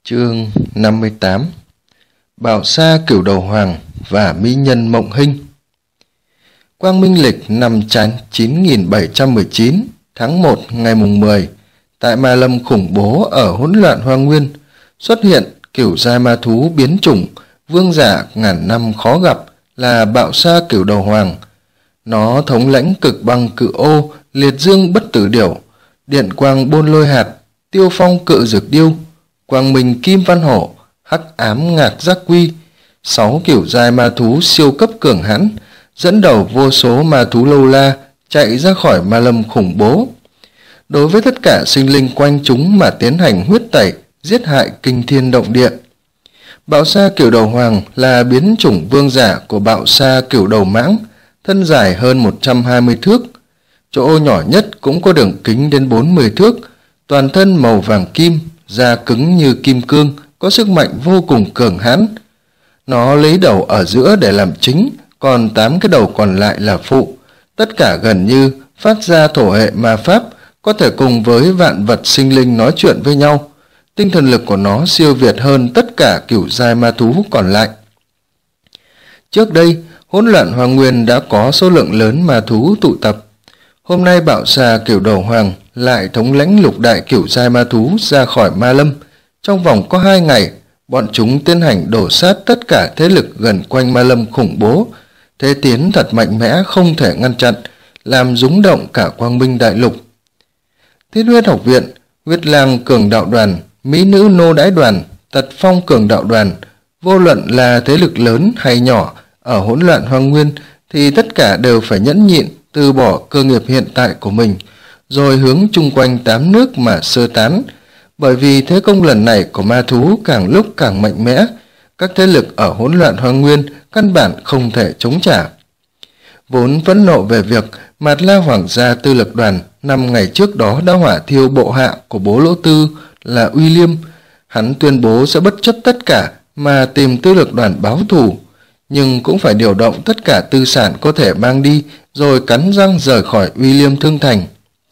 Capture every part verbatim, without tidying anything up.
Chương năm mươi tám. Bảo Sa Cửu Đầu Hoàng và mỹ nhân Mộng Hinh. Quang Minh lịch năm chín nghìn bảy trăm mười chín tháng một ngày mùng mười, tại Ma Lâm khủng bố ở hỗn loạn hoang nguyên, xuất hiện cửu giai ma thú biến chủng, vương giả ngàn năm khó gặp là Bạo Sa Cửu Đầu Hoàng. Nó thống lãnh cực băng cự ô, liệt dương bất tử điểu, điện quang bôn lôi hạt, tiêu phong cự dược điêu, quang minh kim văn hổ, hắc ám ngạc giác quy, sáu kiểu giai ma thú siêu cấp cường hãn, dẫn đầu vô số ma thú lâu la chạy ra khỏi Ma Lâm khủng bố. Đối với tất cả sinh linh quanh chúng mà tiến hành huyết tẩy, giết hại kinh thiên động địa. Bạo Sa Cửu Đầu Hoàng là biến chủng vương giả của Bạo Sa Cửu Đầu Mãng, thân dài hơn một trăm hai mươi thước, chỗ nhỏ nhất cũng có đường kính đến bốn mươi thước, toàn thân màu vàng kim, da cứng như kim cương, có sức mạnh vô cùng cường hãn. Nó lấy đầu ở giữa để làm chính, còn tám cái đầu còn lại là phụ, tất cả gần như phát ra thổ hệ ma pháp, có thể cùng với vạn vật sinh linh nói chuyện với nhau. Tinh thần lực của nó siêu việt hơn tất cả cửu giai ma thú còn lại. Trước đây, hỗn loạn hoang nguyên đã có số lượng lớn ma thú tụ tập. Hôm nay Bạo Sa Cửu Đầu Hoàng lại thống lãnh lục đại cửu giai ma thú ra khỏi Ma Lâm. Trong vòng có hai ngày, bọn chúng tiến hành đổ sát tất cả thế lực gần quanh Ma Lâm khủng bố. Thế tiến thật mạnh mẽ không thể ngăn chặn, làm rúng động cả Quang Minh Đại Lục. Thiết Huyết Học Viện, Huyết Lang Cường Đạo Đoàn, Mỹ Nữ Nô Đãi Đoàn, Tật Phong Cường Đạo Đoàn, vô luận là thế lực lớn hay nhỏ ở hỗn loạn hoang nguyên thì tất cả đều phải nhẫn nhịn, từ bỏ cơ nghiệp hiện tại của mình, rồi hướng chung quanh tám nước mà sơ tán. Bởi vì thế công lần này của ma thú càng lúc càng mạnh mẽ, các thế lực ở hỗn loạn hoang nguyên căn bản không thể chống trả. Vốn phẫn nộ về việc Mạt La Hoàng gia Tư Lực Đoàn năm ngày trước đó đã hỏa thiêu bộ hạ của bố Lỗ Tư là Uy Liêm, hắn tuyên bố sẽ bất chấp tất cả mà tìm Tư Lực Đoàn báo thù, nhưng cũng phải điều động tất cả tư sản có thể mang đi, rồi cắn răng rời khỏi Uy Liêm Thương Thành.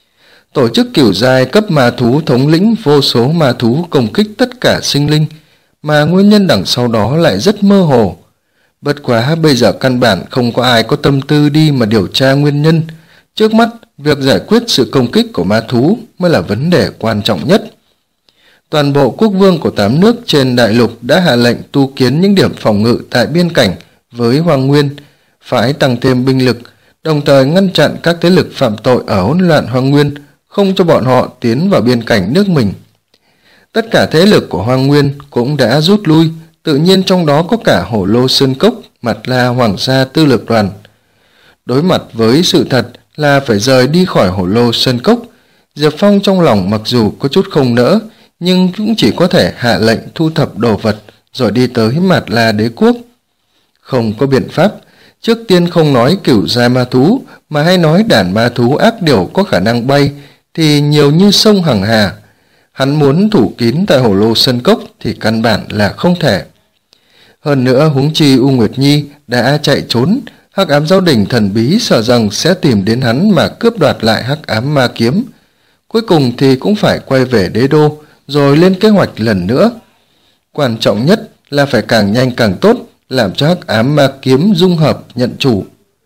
Tổ chức cửu giai cấp ma thú thống lĩnh vô số ma thú công kích tất cả sinh linh, mà nguyên nhân đằng sau đó lại rất mơ hồ. Bất quá bây giờ căn bản không có ai có tâm tư đi mà điều tra nguyên nhân. Trước mắt, việc giải quyết sự công kích của ma thú mới là vấn đề quan trọng nhất. Toàn bộ quốc vương của tám nước trên đại lục đã hạ lệnh tu kiến những điểm phòng ngự tại biên cảnh với Hoang Nguyên, phải tăng thêm binh lực, đồng thời ngăn chặn các thế lực phạm tội ở hỗn loạn Hoang Nguyên, không cho bọn họ tiến vào biên cảnh nước mình. Tất cả thế lực của Hoang Nguyên cũng đã rút lui, tự nhiên trong đó có cả Hổ Lô Sơn Cốc, Mạt La Hoàng gia Tư Lực Đoàn. Đối mặt với sự thật là phải rời đi khỏi Hổ Lô Sơn Cốc, Diệp Phong trong lòng mặc dù có chút không nỡ, nhưng cũng chỉ có thể hạ lệnh thu thập đồ vật rồi đi tới Mạt La Đế Quốc. Không có biện pháp, trước tiên không nói cửu giai ma thú, mà hay nói đàn ma thú ác điểu có khả năng bay thì nhiều như sông Hằng Hà. Hắn muốn thủ kín tại Hổ Lô Sơn Cốc thì căn bản là không thể. Hơn nữa huống chi U Nguyệt Nhi đã chạy trốn, Hắc Ám Giáo Đình thần bí sợ rằng sẽ tìm đến hắn mà cướp đoạt lại Hắc Ám Ma Kiếm. Cuối cùng thì cũng phải quay về đế đô rồi lên kế hoạch lần nữa. Quan trọng nhất là phải càng nhanh càng tốt, làm cho Hắc Ám Ma Kiếm dung hợp nhận chủ.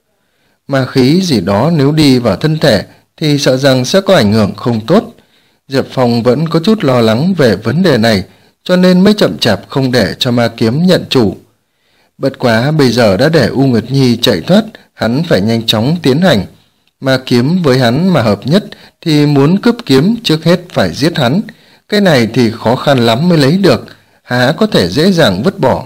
Ma khí gì đó nếu đi vào thân thể thì sợ rằng sẽ có ảnh hưởng không tốt. Diệp Phong vẫn có chút lo lắng về vấn đề này, cho nên mới chậm chạp không để cho ma kiếm nhận chủ. Bất quá bây giờ đã để U Nguyệt Nhi chạy thoát, hắn phải nhanh chóng tiến hành. Ma kiếm với hắn mà hợp nhất thì muốn cướp kiếm trước hết phải giết hắn. Cái này thì khó khăn lắm mới lấy được, há có thể dễ dàng vứt bỏ.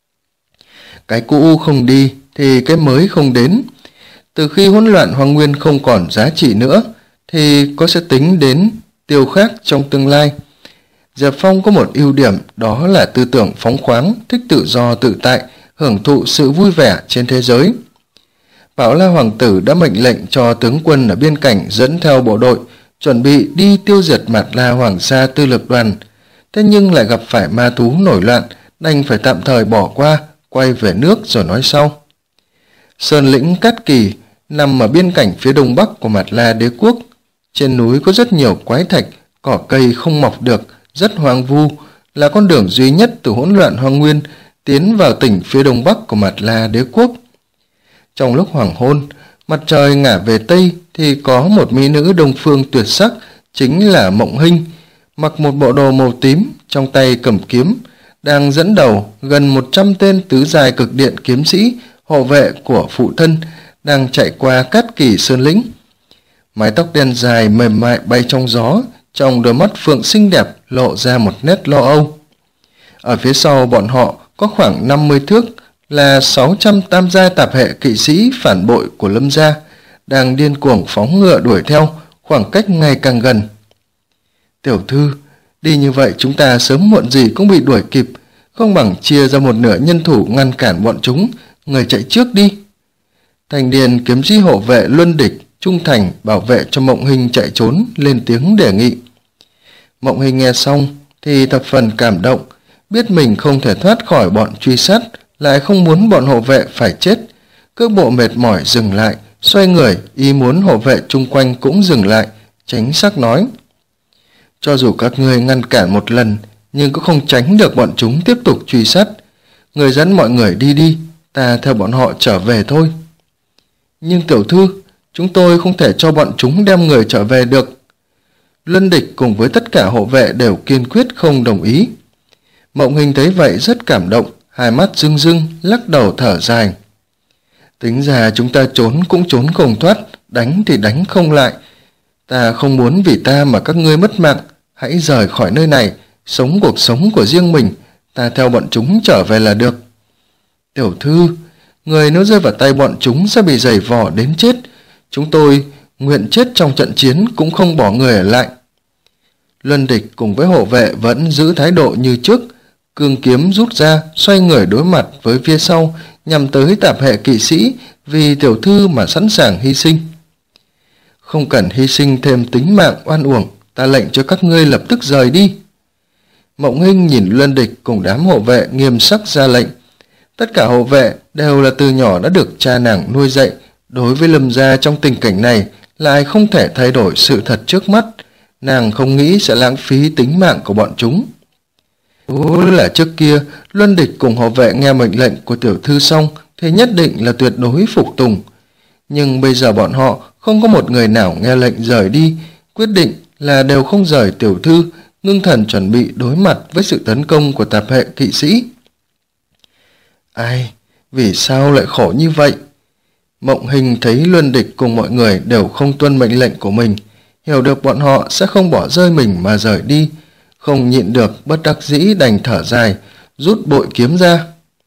Cái cũ không đi thì cái mới không đến. Từ khi hỗn loạn hoang nguyên không còn giá trị nữa thì có sẽ tính đến tiêu khác trong tương lai. Diệp Phong có một ưu điểm, đó là tư tưởng phóng khoáng, thích tự do tự tại, hưởng thụ sự vui vẻ trên thế giới. Bảo La Hoàng tử đã mệnh lệnh cho tướng quân ở biên cảnh dẫn theo bộ đội, chuẩn bị đi tiêu diệt Mạt La Hoàng gia Tư Lực Đoàn. Thế nhưng lại gặp phải ma thú nổi loạn, đành phải tạm thời bỏ qua, quay về nước rồi nói sau. Sơn lĩnh Cát Kỳ nằm ở biên cảnh phía đông bắc của Mạt La Đế Quốc. Trên núi có rất nhiều quái thạch, cỏ cây không mọc được, rất hoang vu, là con đường duy nhất từ hỗn loạn hoang nguyên tiến vào tỉnh phía đông bắc của Mạt La đế quốc. Trong lúc hoàng hôn, mặt trời ngả về tây thì có một mỹ nữ đông phương tuyệt sắc, chính là Mộng Hinh, mặc một bộ đồ màu tím, trong tay cầm kiếm, đang dẫn đầu gần một trăm tên tứ giai cực điện kiếm sĩ, hộ vệ của phụ thân, đang chạy qua Cát Kỳ Sơn lĩnh. Mái tóc đen dài mềm mại bay trong gió, trong đôi mắt phượng xinh đẹp lộ ra một nét lo âu. Ở phía sau bọn họ có khoảng năm mươi thước là sáu trăm tam giai tạp hệ kỵ sĩ phản bội của Lâm gia, đang điên cuồng phóng ngựa đuổi theo, khoảng cách ngày càng gần. Tiểu thư, đi như vậy chúng ta sớm muộn gì cũng bị đuổi kịp, không bằng chia ra một nửa nhân thủ ngăn cản bọn chúng, người chạy trước đi. Thành điền kiếm sĩ hộ vệ Luân Địch trung thành bảo vệ cho Mộng Hinh chạy trốn, lên tiếng đề nghị. Mộng Hinh nghe xong thì thập phần cảm động, biết mình không thể thoát khỏi bọn truy sát, lại không muốn bọn hộ vệ phải chết. Cước bộ mệt mỏi dừng lại, xoay người, ý muốn hộ vệ chung quanh cũng dừng lại, tránh sắc nói. Cho dù các ngươi ngăn cản một lần, nhưng cũng không tránh được bọn chúng tiếp tục truy sát. Người dẫn mọi người đi đi, ta theo bọn họ trở về thôi. Nhưng tiểu thư, chúng tôi không thể cho bọn chúng đem người trở về được. Luân Địch cùng với tất cả hộ vệ đều kiên quyết không đồng ý. Mộng Hinh thấy vậy rất cảm động, hai mắt rưng rưng, lắc đầu thở dài. Tính ra chúng ta trốn cũng trốn không thoát, đánh thì đánh không lại. Ta không muốn vì ta mà các ngươi mất mạng, hãy rời khỏi nơi này, sống cuộc sống của riêng mình, ta theo bọn chúng trở về là được. Tiểu thư, người nếu rơi vào tay bọn chúng sẽ bị giày vò đến chết, chúng tôi nguyện chết trong trận chiến cũng không bỏ người ở lại. Luân Địch cùng với hộ vệ vẫn giữ thái độ như trước, cương kiếm rút ra, xoay người đối mặt với phía sau, nhằm tới tạp hệ kỵ sĩ, vì tiểu thư mà sẵn sàng hy sinh. Không cần hy sinh thêm tính mạng oan uổng, ta lệnh cho các ngươi lập tức rời đi. Mộng Hinh nhìn Luân Địch cùng đám hộ vệ nghiêm sắc ra lệnh. Tất cả hộ vệ đều là từ nhỏ đã được cha nàng nuôi dạy, đối với Lâm gia trong tình cảnh này lại không thể thay đổi sự thật trước mắt, nàng không nghĩ sẽ lãng phí tính mạng của bọn chúng. Nếu là trước kia, Luân Địch cùng hộ vệ nghe mệnh lệnh của tiểu thư xong thì nhất định là tuyệt đối phục tùng. Nhưng bây giờ bọn họ không có một người nào nghe lệnh rời đi, quyết định là đều không rời tiểu thư, ngưng thần chuẩn bị đối mặt với sự tấn công của tạp hệ kỵ sĩ. Ai, vì sao lại khổ như vậy? Mộng Hinh thấy Luân Địch cùng mọi người đều không tuân mệnh lệnh của mình, hiểu được bọn họ sẽ không bỏ rơi mình mà rời đi, không nhịn được bất đắc dĩ đành thở dài, rút bội kiếm ra,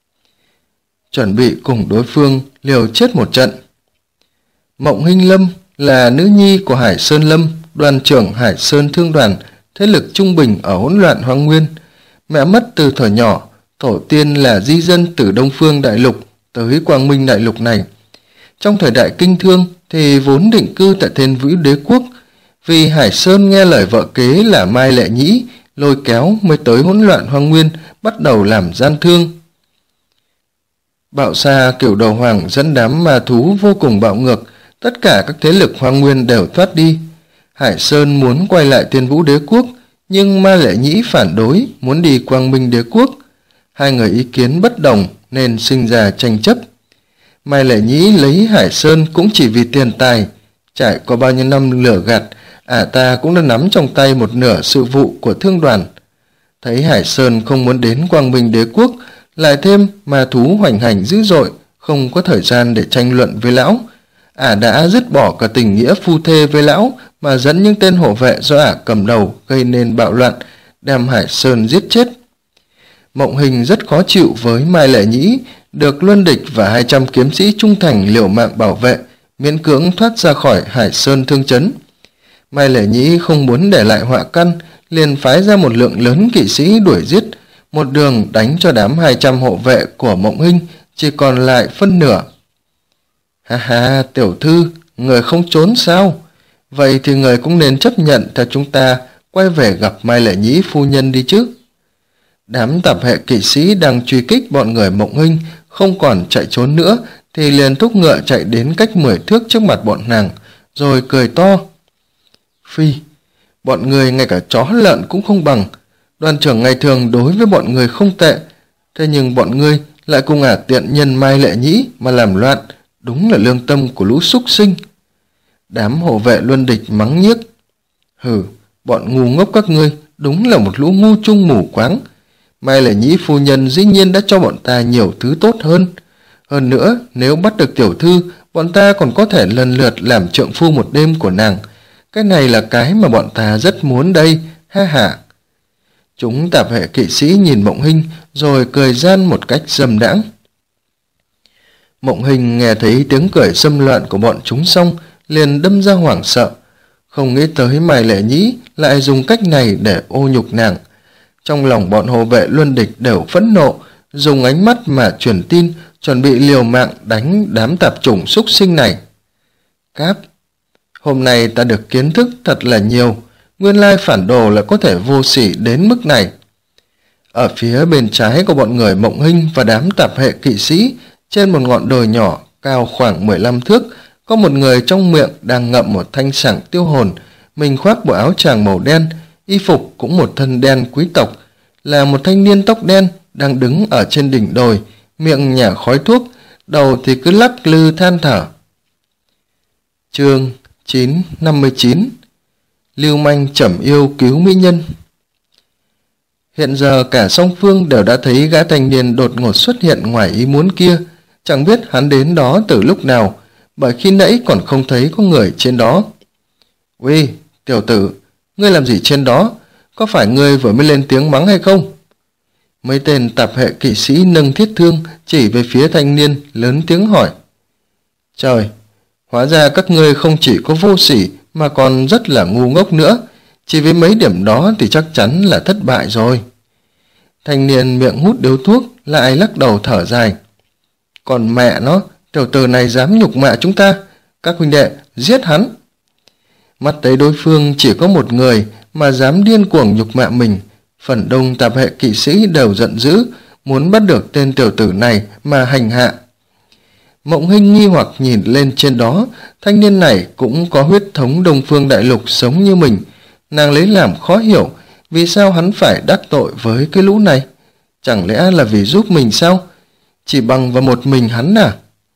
chuẩn bị cùng đối phương liều chết một trận. Mộng Hinh Lâm là nữ nhi của Hải Sơn Lâm, đoàn trưởng Hải Sơn Thương đoàn, thế lực trung bình ở hỗn loạn hoang nguyên. Mẹ mất từ thuở nhỏ, tổ tiên là di dân từ Đông Phương Đại Lục tới Quang Minh Đại Lục này. Trong thời đại kinh thương thì vốn định cư tại Thiên Vũ Đế Quốc, vì Hải Sơn nghe lời vợ kế là Mai Lệ Nhĩ lôi kéo mới tới hỗn loạn hoang nguyên, bắt đầu làm gian thương. Bạo Sa Cửu Đầu Hoàng dẫn đám ma thú vô cùng bạo ngược, tất cả các thế lực hoang nguyên đều thoát đi. Hải Sơn muốn quay lại Thiên Vũ Đế Quốc, nhưng Mai Lệ Nhĩ phản đối, muốn đi Quang Minh Đế Quốc. Hai người ý kiến bất đồng nên sinh ra tranh chấp. Mai Lệ Nhĩ lấy Hải Sơn cũng chỉ vì tiền tài, trải qua bao nhiêu năm lừa gạt, ả ta cũng đã nắm trong tay một nửa sự vụ của thương đoàn. Thấy Hải Sơn không muốn đến Quang Minh Đế Quốc, lại thêm ma thú hoành hành dữ dội, không có thời gian để tranh luận với lão, ả đã dứt bỏ cả tình nghĩa phu thê với lão mà dẫn những tên hộ vệ do ả cầm đầu gây nên bạo loạn, đem Hải Sơn giết chết. Mộng Hinh rất khó chịu với Mai Lệ Nhĩ, được Luân Địch và hai trăm kiếm sĩ trung thành liều mạng bảo vệ, miễn cưỡng thoát ra khỏi Hải Sơn Thương Trấn. Mai Lệ Nhĩ không muốn để lại họa căn, liền phái ra một lượng lớn kỵ sĩ đuổi giết, một đường đánh cho đám hai trăm hộ vệ của Mộng Hinh chỉ còn lại phân nửa. Ha ha, tiểu thư, người không trốn sao? Vậy thì người cũng nên chấp nhận theo chúng ta quay về gặp Mai Lệ Nhĩ phu nhân đi chứ. Đám tạp hệ kỵ sĩ đang truy kích bọn người Mộng Hinh không còn chạy trốn nữa thì liền thúc ngựa chạy đến cách mười thước trước mặt bọn nàng, rồi cười to. Phi, bọn người ngay cả chó lợn cũng không bằng, Đoàn trưởng ngày thường đối với bọn người không tệ, thế nhưng bọn ngươi lại cùng ả tiện nhân Mai Lệ Nhĩ mà làm loạn, đúng là lương tâm của lũ súc sinh. Đám hộ vệ Luân Địch mắng nhiếc. Hừ, bọn ngu ngốc các ngươi đúng là một lũ ngu chung mù quáng. Mai Lệ Nhĩ phu nhân dĩ nhiên đã cho bọn ta nhiều thứ tốt hơn. Hơn nữa, nếu bắt được tiểu thư, bọn ta còn có thể lần lượt làm trượng phu một đêm của nàng. Cái này là cái mà bọn ta rất muốn đây, ha ha. Chúng tạp hệ kỵ sĩ nhìn Mộng Hinh rồi cười gian một cách dâm đãng. Mộng Hinh nghe thấy tiếng cười xâm loạn của bọn chúng xong, liền đâm ra hoảng sợ. Không nghĩ tới Mai Lệ Nhĩ lại dùng cách này để ô nhục nàng. Trong lòng bọn hộ vệ Luân Địch đều phẫn nộ, dùng ánh mắt mà truyền tin, chuẩn bị liều mạng đánh đám tạp chủng súc sinh này. Cáp, hôm nay ta được kiến thức thật là nhiều, nguyên lai phản đồ là có thể vô sỉ đến mức này. Ở phía bên trái của bọn người Mộng Hinh và đám tạp hệ kỵ sĩ, trên một ngọn đồi nhỏ cao khoảng mười lăm thước, có một người trong miệng đang ngậm một thanh sảng tiêu hồn, mình khoác bộ áo tràng màu đen, y phục cũng một thân đen quý tộc, là một thanh niên tóc đen đang đứng ở trên đỉnh đồi, miệng nhả khói thuốc, đầu thì cứ lắc lư than thở. Chương chín năm mươi chín. Lưu manh trầm yêu cứu mỹ nhân. Hiện giờ cả song phương đều đã thấy gã thanh niên đột ngột xuất hiện ngoài ý muốn kia, chẳng biết hắn đến đó từ lúc nào, bởi khi nãy còn không thấy có người trên đó. Uy, tiểu tử, ngươi làm gì trên đó? Có phải ngươi vừa mới lên tiếng mắng hay không? Mấy tên tạp hệ kỵ sĩ nâng thiết thương chỉ về phía thanh niên, lớn tiếng hỏi. Trời, hóa ra các ngươi không chỉ có vô sỉ mà còn rất là ngu ngốc nữa, chỉ với mấy điểm đó thì chắc chắn là thất bại rồi. Thanh niên miệng hút điếu thuốc lại lắc đầu thở dài. Còn mẹ nó, tiểu tử này dám nhục mạ chúng ta, các huynh đệ giết hắn. Mắt thấy đối phương chỉ có một người mà dám điên cuồng nhục mạ mình, phần đông tạp hệ kỵ sĩ đều giận dữ, muốn bắt được tên tiểu tử này mà hành hạ. Mộng Hinh nghi hoặc nhìn lên trên đó, thanh niên này cũng có huyết thống Đông Phương Đại Lục sống như mình. Nàng lấy làm khó hiểu, vì sao hắn phải đắc tội với cái lũ này? Chẳng lẽ là vì giúp mình sao? Chỉ bằng vào một mình hắn à?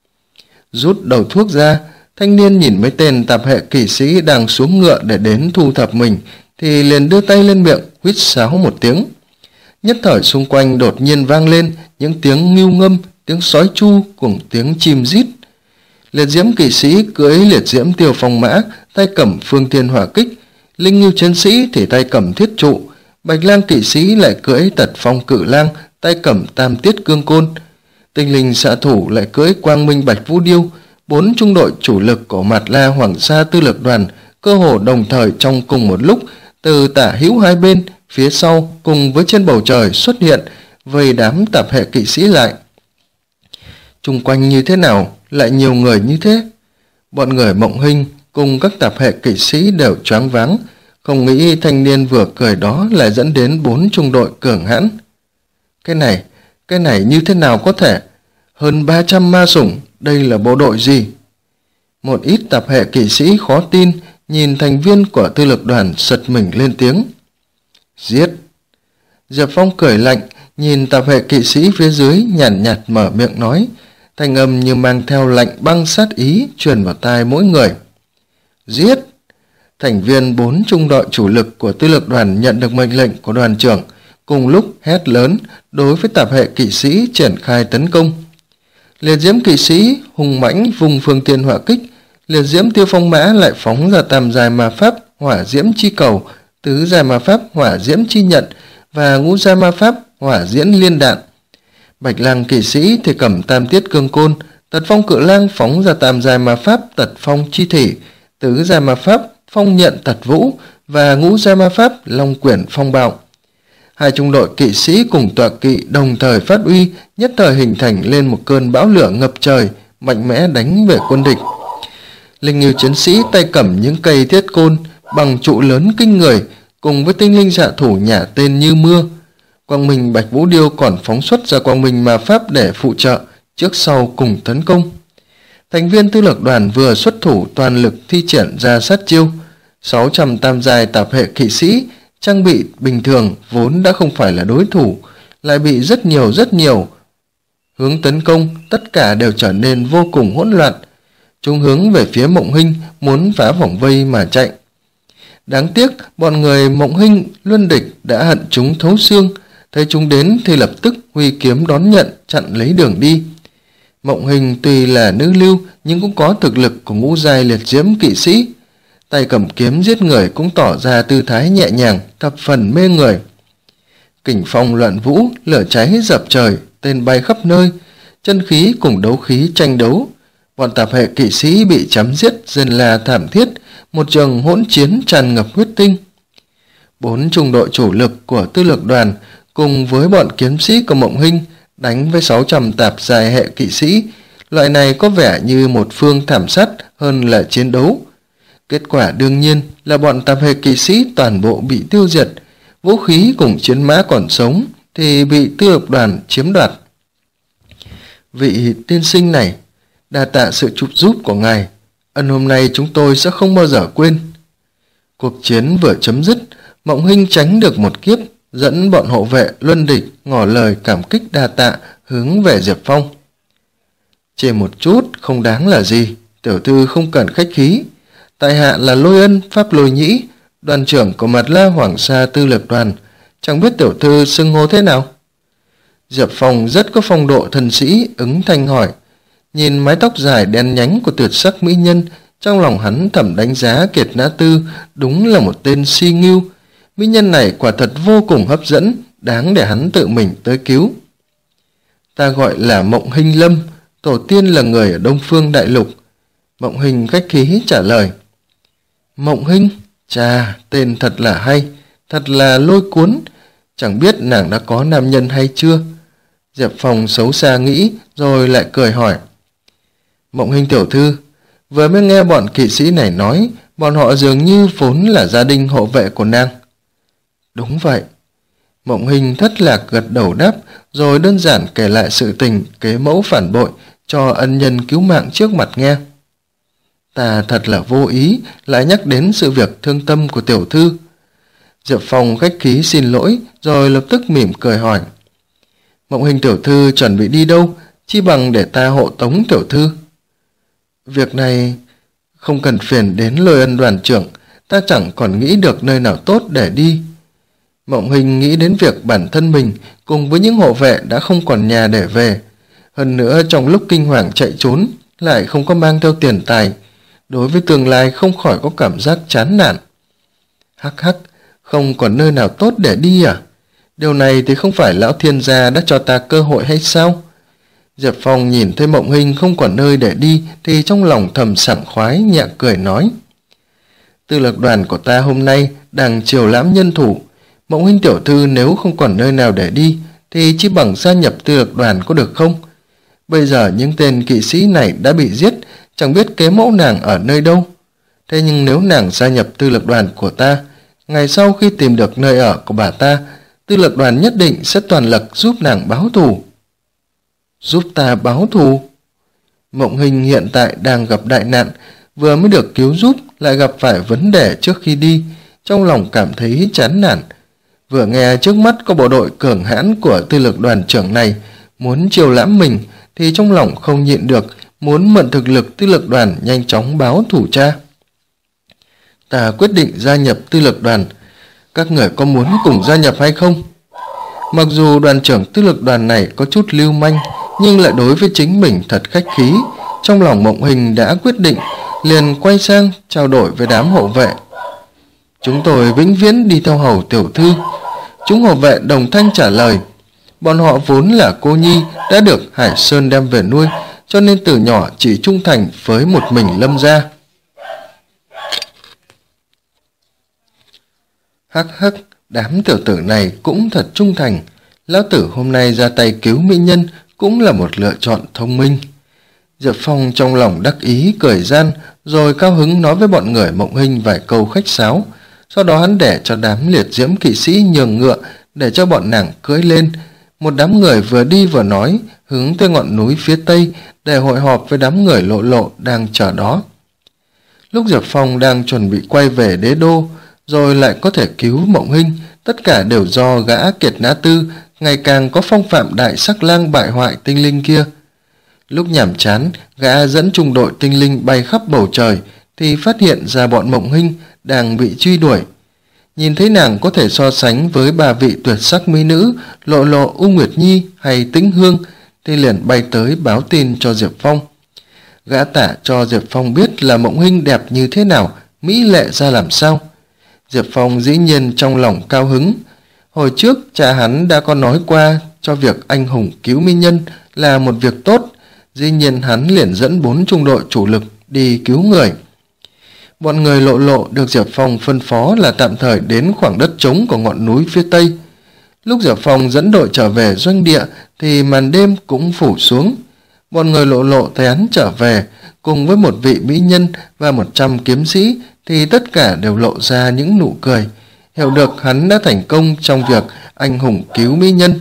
Rút đầu thuốc ra, thanh niên nhìn mấy tên tạp hệ kỵ sĩ đang xuống ngựa để đến thu thập mình, thì liền đưa tay lên miệng, huýt sáo một tiếng. Nhất thời xung quanh đột nhiên vang lên những tiếng ngưu ngâm, tiếng sói chu cùng tiếng chim rít. Liệt diễm kỵ sĩ cưỡi liệt diễm tiêu phong mã, tay cầm phương thiên hỏa kích. Linh ngưu chiến sĩ thì tay cầm thiết trụ. Bạch lang kỵ sĩ lại cưỡi tật phong cự lang, tay cầm tam tiết cương côn. Tinh linh xạ thủ lại cưỡi quang minh bạch vũ điêu. Bốn trung đội chủ lực của Mạt La Hoàng Sa Tư Lược Đoàn cơ hồ đồng thời trong cùng một lúc, từ tả hữu hai bên, phía sau cùng với trên bầu trời xuất hiện, vây đám tạp hệ kỵ sĩ lại. Chung quanh như thế nào lại nhiều người như thế? Bọn người Mộng Hinh cùng các tạp hệ kỵ sĩ đều choáng váng, không nghĩ thanh niên vừa cười đó lại dẫn đến bốn trung đội cường hãn. Cái này, cái này như thế nào có thể? Hơn ba trăm ma sủng, đây là bộ đội gì? Một ít tạp hệ kỵ sĩ khó tin, nhìn thành viên của Tư Lược Đoàn sật mình lên tiếng. Giết! Diệp Phong cười lạnh, nhìn tạp hệ kỵ sĩ phía dưới nhàn nhạt, nhạt mở miệng nói, thanh âm như mang theo lạnh băng sát ý truyền vào tai mỗi người. Giết! Thành viên bốn trung đội chủ lực của Tư Lược Đoàn nhận được mệnh lệnh của đoàn trưởng, cùng lúc hét lớn đối với tạp hệ kỵ sĩ triển khai tấn công. Liệt diễm kỵ sĩ hùng mãnh vùng phương thiên hỏa kích, liệt diễm tiêu phong mã lại phóng ra tam dài ma pháp hỏa diễm chi cầu, tứ dài ma pháp hỏa diễm chi nhận và ngũ dài ma pháp hỏa diễm liên đạn. Bạch lang kỵ sĩ thì cầm tam tiết cương côn, tật phong cự lang phóng ra tam dài ma pháp tật phong chi thủy, tứ dài ma pháp phong nhận tật vũ và ngũ dài ma pháp long quyển phong bạo. Hai trung đội kỵ sĩ cùng tọa kỵ đồng thời phát uy, nhất thời hình thành lên một cơn bão lửa ngập trời, mạnh mẽ đánh về quân địch. Linh ngưu chiến sĩ tay cầm những cây thiết côn bằng trụ lớn kinh người, cùng với tinh linh xạ thủ nhả tên như mưa. Quang minh bạch vũ điêu còn phóng xuất ra quang minh ma pháp để phụ trợ, trước sau cùng tấn công. Thành viên Tư Lược Đoàn vừa xuất thủ toàn lực thi triển ra sát chiêu. sáu trăm tam giai tạp hệ kỵ sĩ trang bị bình thường vốn đã không phải là đối thủ, lại bị rất nhiều rất nhiều hướng tấn công, tất cả đều trở nên vô cùng hỗn loạn. Chúng hướng về phía Mộng Hinh, muốn phá vòng vây mà chạy. Đáng tiếc, bọn người Mộng Hinh luân địch đã hận chúng thấu xương, thấy chúng đến thì lập tức huy kiếm đón nhận, chặn lấy đường đi. Mộng Hinh tuy là nữ lưu nhưng cũng có thực lực của ngũ giai liệt diễm kỵ sĩ, tay cầm kiếm giết người cũng tỏ ra tư thái nhẹ nhàng, thập phần mê người. Kình phong loạn vũ, lửa cháy dập trời, tên bay khắp nơi, chân khí cùng đấu khí tranh đấu. Bọn tạp hệ kỵ sĩ bị chém giết, rên la thảm thiết, một trường hỗn chiến tràn ngập huyết tinh. Bốn trung đội chủ lực của tư lược đoàn cùng với bọn kiếm sĩ của Mộng Hinh đánh với sáu trăm tạp dài hệ kỵ sĩ, loại này có vẻ như một phương thảm sát hơn là chiến đấu. Kết quả đương nhiên là bọn tạp hệ kỵ sĩ toàn bộ bị tiêu diệt, vũ khí cùng chiến mã còn sống thì bị tư lược đoàn chiếm đoạt. Vị tiên sinh này, đa tạ sự trợ giúp của ngài, ân hôm nay chúng tôi sẽ không bao giờ quên. Cuộc chiến vừa chấm dứt, Mộng Hinh tránh được một kiếp, dẫn bọn hộ vệ luân địch ngỏ lời cảm kích đa tạ hướng về Diệp Phong. Chỉ một chút không đáng là gì, tiểu thư không cần khách khí. Tại hạ là Lôi Ân Pháp Lôi Nhĩ, đoàn trưởng của Mạt La Hoàng Sa tư lược đoàn, chẳng biết tiểu thư xưng hô thế nào. Diệp Phong rất có phong độ thần sĩ, ứng thanh hỏi. Nhìn mái tóc dài đen nhánh của tuyệt sắc mỹ nhân, trong lòng hắn thầm đánh giá Kiệt Nã Tư đúng là một tên si ngưu. Mỹ nhân này quả thật vô cùng hấp dẫn, đáng để hắn tự mình tới cứu. Ta gọi là Mộng Hinh Lâm, tổ tiên là người ở Đông Phương Đại Lục. Mộng Hinh khách khí trả lời. Mộng Hinh, chà, tên thật là hay, thật là lôi cuốn, chẳng biết nàng đã có nam nhân hay chưa. Diệp Phong xấu xa nghĩ rồi lại cười hỏi. Mộng Hinh tiểu thư, vừa mới nghe bọn kỵ sĩ này nói, bọn họ dường như vốn là gia đình hộ vệ của nàng. Đúng vậy. Mộng Hinh thất lạc gật đầu đáp, rồi đơn giản kể lại sự tình kế mẫu phản bội cho ân nhân cứu mạng trước mặt nghe. Ta thật là vô ý lại nhắc đến sự việc thương tâm của tiểu thư. Diệp Phong khách khí xin lỗi, rồi lập tức mỉm cười hỏi. Mộng Hinh tiểu thư chuẩn bị đi đâu, chi bằng để ta hộ tống tiểu thư. Việc này không cần phiền đến Lôi Ân đoàn trưởng, ta chẳng còn nghĩ được nơi nào tốt để đi. Mộng Hinh nghĩ đến việc bản thân mình cùng với những hộ vệ đã không còn nhà để về. Hơn nữa trong lúc kinh hoàng chạy trốn lại không có mang theo tiền tài, đối với tương lai không khỏi có cảm giác chán nản. Hắc hắc, không còn nơi nào tốt để đi à? Điều này thì không phải lão thiên gia đã cho ta cơ hội hay sao? Diệp Phong nhìn thấy Mộng Hinh không còn nơi để đi thì trong lòng thầm sảng khoái, nhẹ cười nói. Tư lược đoàn của ta hôm nay đang chiều lãm nhân thủ. Mộng Hinh tiểu thư nếu không còn nơi nào để đi thì chỉ bằng gia nhập tư lược đoàn có được không? Bây giờ những tên kỵ sĩ này đã bị giết, chẳng biết kế mẫu nàng ở nơi đâu. Thế nhưng nếu nàng gia nhập tư lược đoàn của ta, ngày sau khi tìm được nơi ở của bà ta, tư lược đoàn nhất định sẽ toàn lực giúp nàng báo thù. Giúp ta báo thù? Mộng Hinh hiện tại đang gặp đại nạn, vừa mới được cứu giúp lại gặp phải vấn đề trước khi đi, trong lòng cảm thấy chán nản. Vừa nghe trước mắt có bộ đội cường hãn của tư lược đoàn trưởng này muốn chiêu lãm mình thì trong lòng không nhịn được, muốn mượn thực lực tư lược đoàn nhanh chóng báo thù cha. Ta quyết định gia nhập tư lược đoàn, các người có muốn cùng gia nhập hay không? Mặc dù đoàn trưởng tư lược đoàn này có chút lưu manh, nhưng lại đối với chính mình thật khách khí. Trong lòng Mộng Hinh đã quyết định, liền quay sang trao đổi với đám hộ vệ. Chúng tôi vĩnh viễn đi theo hầu tiểu thư. Chúng hộ vệ đồng thanh trả lời. Bọn họ vốn là cô nhi đã được Hải Sơn đem về nuôi, cho nên từ nhỏ chỉ trung thành với một mình Lâm gia. Hắc hắc, đám tiểu tử này cũng thật trung thành. Lão tử hôm nay ra tay cứu mỹ nhân cũng là một lựa chọn thông minh. Diệp Phong trong lòng đắc ý cười gian, rồi cao hứng nói với bọn người Mộng Hinh vài câu khách sáo. Sau đó hắn để cho đám liệt diễm kỵ sĩ nhường ngựa để cho bọn nàng cưỡi lên. Một đám người vừa đi vừa nói, hướng tới ngọn núi phía tây để hội họp với đám người lộ lộ đang chờ đó. Lúc Diệp Phong đang chuẩn bị quay về đế đô, rồi lại có thể cứu Mộng Hinh, tất cả đều do gã Kiệt Nã Tư ngày càng có phong phạm đại sắc lang bại hoại tinh linh kia. Lúc nhàm chán, gã dẫn trung đội tinh linh bay khắp bầu trời thì phát hiện ra bọn Mộng Hinh đang bị truy đuổi. Nhìn thấy nàng có thể so sánh với ba vị tuyệt sắc mỹ nữ Lộ Lộ, U Nguyệt Nhi hay Tĩnh Hương thì liền bay tới báo tin cho Diệp Phong. Gã tả cho Diệp Phong biết là Mộng Hinh đẹp như thế nào, mỹ lệ ra làm sao. Diệp Phong dĩ nhiên trong lòng cao hứng. Hồi trước cha hắn đã có nói qua cho việc anh hùng cứu mỹ nhân là một việc tốt, dĩ nhiên hắn liền dẫn bốn trung đội chủ lực đi cứu người. Bọn người Lộ Lộ được Diệp Phong phân phó là tạm thời đến khoảng đất trống của ngọn núi phía tây. Lúc Diệp Phong dẫn đội trở về doanh địa thì màn đêm cũng phủ xuống. Bọn người Lộ Lộ thấy hắn trở về cùng với một vị mỹ nhân và một trăm kiếm sĩ thì tất cả đều lộ ra những nụ cười, hiểu được hắn đã thành công trong việc anh hùng cứu mỹ nhân.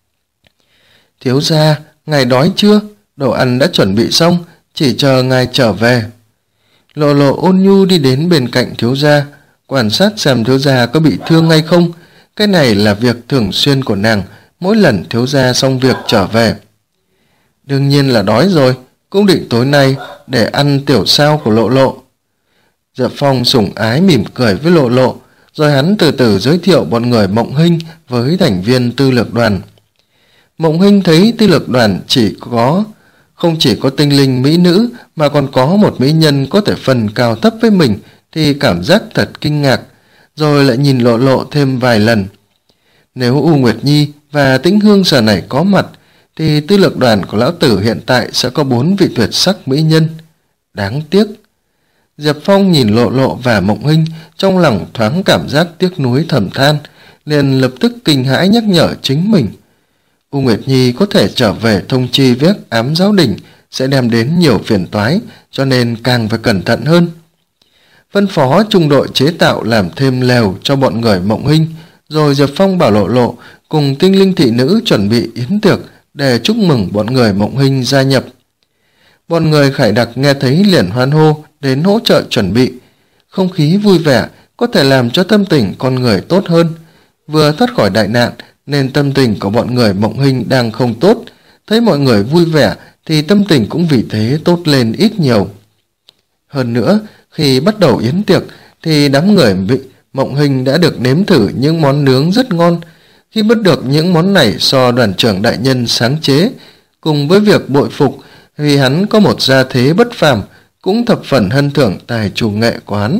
Thiếu gia, ngài đói chưa? Đồ ăn đã chuẩn bị xong, chỉ chờ ngài trở về. Lộ Lộ ôn nhu đi đến bên cạnh thiếu gia, quan sát xem thiếu gia có bị thương hay không. Cái này là việc thường xuyên của nàng, mỗi lần thiếu gia xong việc trở về. Đương nhiên là đói rồi, cũng định tối nay để ăn tiểu sao của Lộ Lộ. Diệp Phong sủng ái mỉm cười với Lộ Lộ, rồi hắn từ từ giới thiệu bọn người Mộng Hinh với thành viên tư lược đoàn. Mộng Hinh thấy tư lược đoàn chỉ có không chỉ có tinh linh mỹ nữ mà còn có một mỹ nhân có thể phần cao thấp với mình thì cảm giác thật kinh ngạc, rồi lại nhìn Lộ Lộ thêm vài lần. Nếu U Nguyệt Nhi và Tĩnh Hương giờ này có mặt thì tư lược đoàn của lão tử hiện tại sẽ có bốn vị tuyệt sắc mỹ nhân. Đáng tiếc. Diệp Phong nhìn Lộ Lộ và Mộng Hinh, trong lòng thoáng cảm giác tiếc nuối thầm than, liền lập tức kinh hãi nhắc nhở chính mình. U Nguyệt Nhi có thể trở về thông chi với Ám Giáo Đình sẽ đem đến nhiều phiền toái, cho nên càng phải cẩn thận hơn. Phân phó trung đội chế tạo làm thêm lều cho bọn người Mộng Hinh, rồi Diệp Phong bảo Lộ Lộ cùng tinh linh thị nữ chuẩn bị yến tiệc để chúc mừng bọn người Mộng Hinh gia nhập. Bọn người Khải Đặc nghe thấy liền hoan hô đến hỗ trợ chuẩn bị. Không khí vui vẻ có thể làm cho tâm tình con người tốt hơn. Vừa thoát khỏi đại nạn nên tâm tình của bọn người Mộng Hinh đang không tốt. Thấy mọi người vui vẻ thì tâm tình cũng vì thế tốt lên ít nhiều. Hơn nữa, khi bắt đầu yến tiệc thì đám người Mộng Hinh đã được nếm thử những món nướng rất ngon. Khi bắt được những món này do đoàn trưởng đại nhân sáng chế, cùng với việc bội phục vì hắn có một gia thế bất phàm, cũng thập phần hân thưởng tài chủ nghệ của hắn.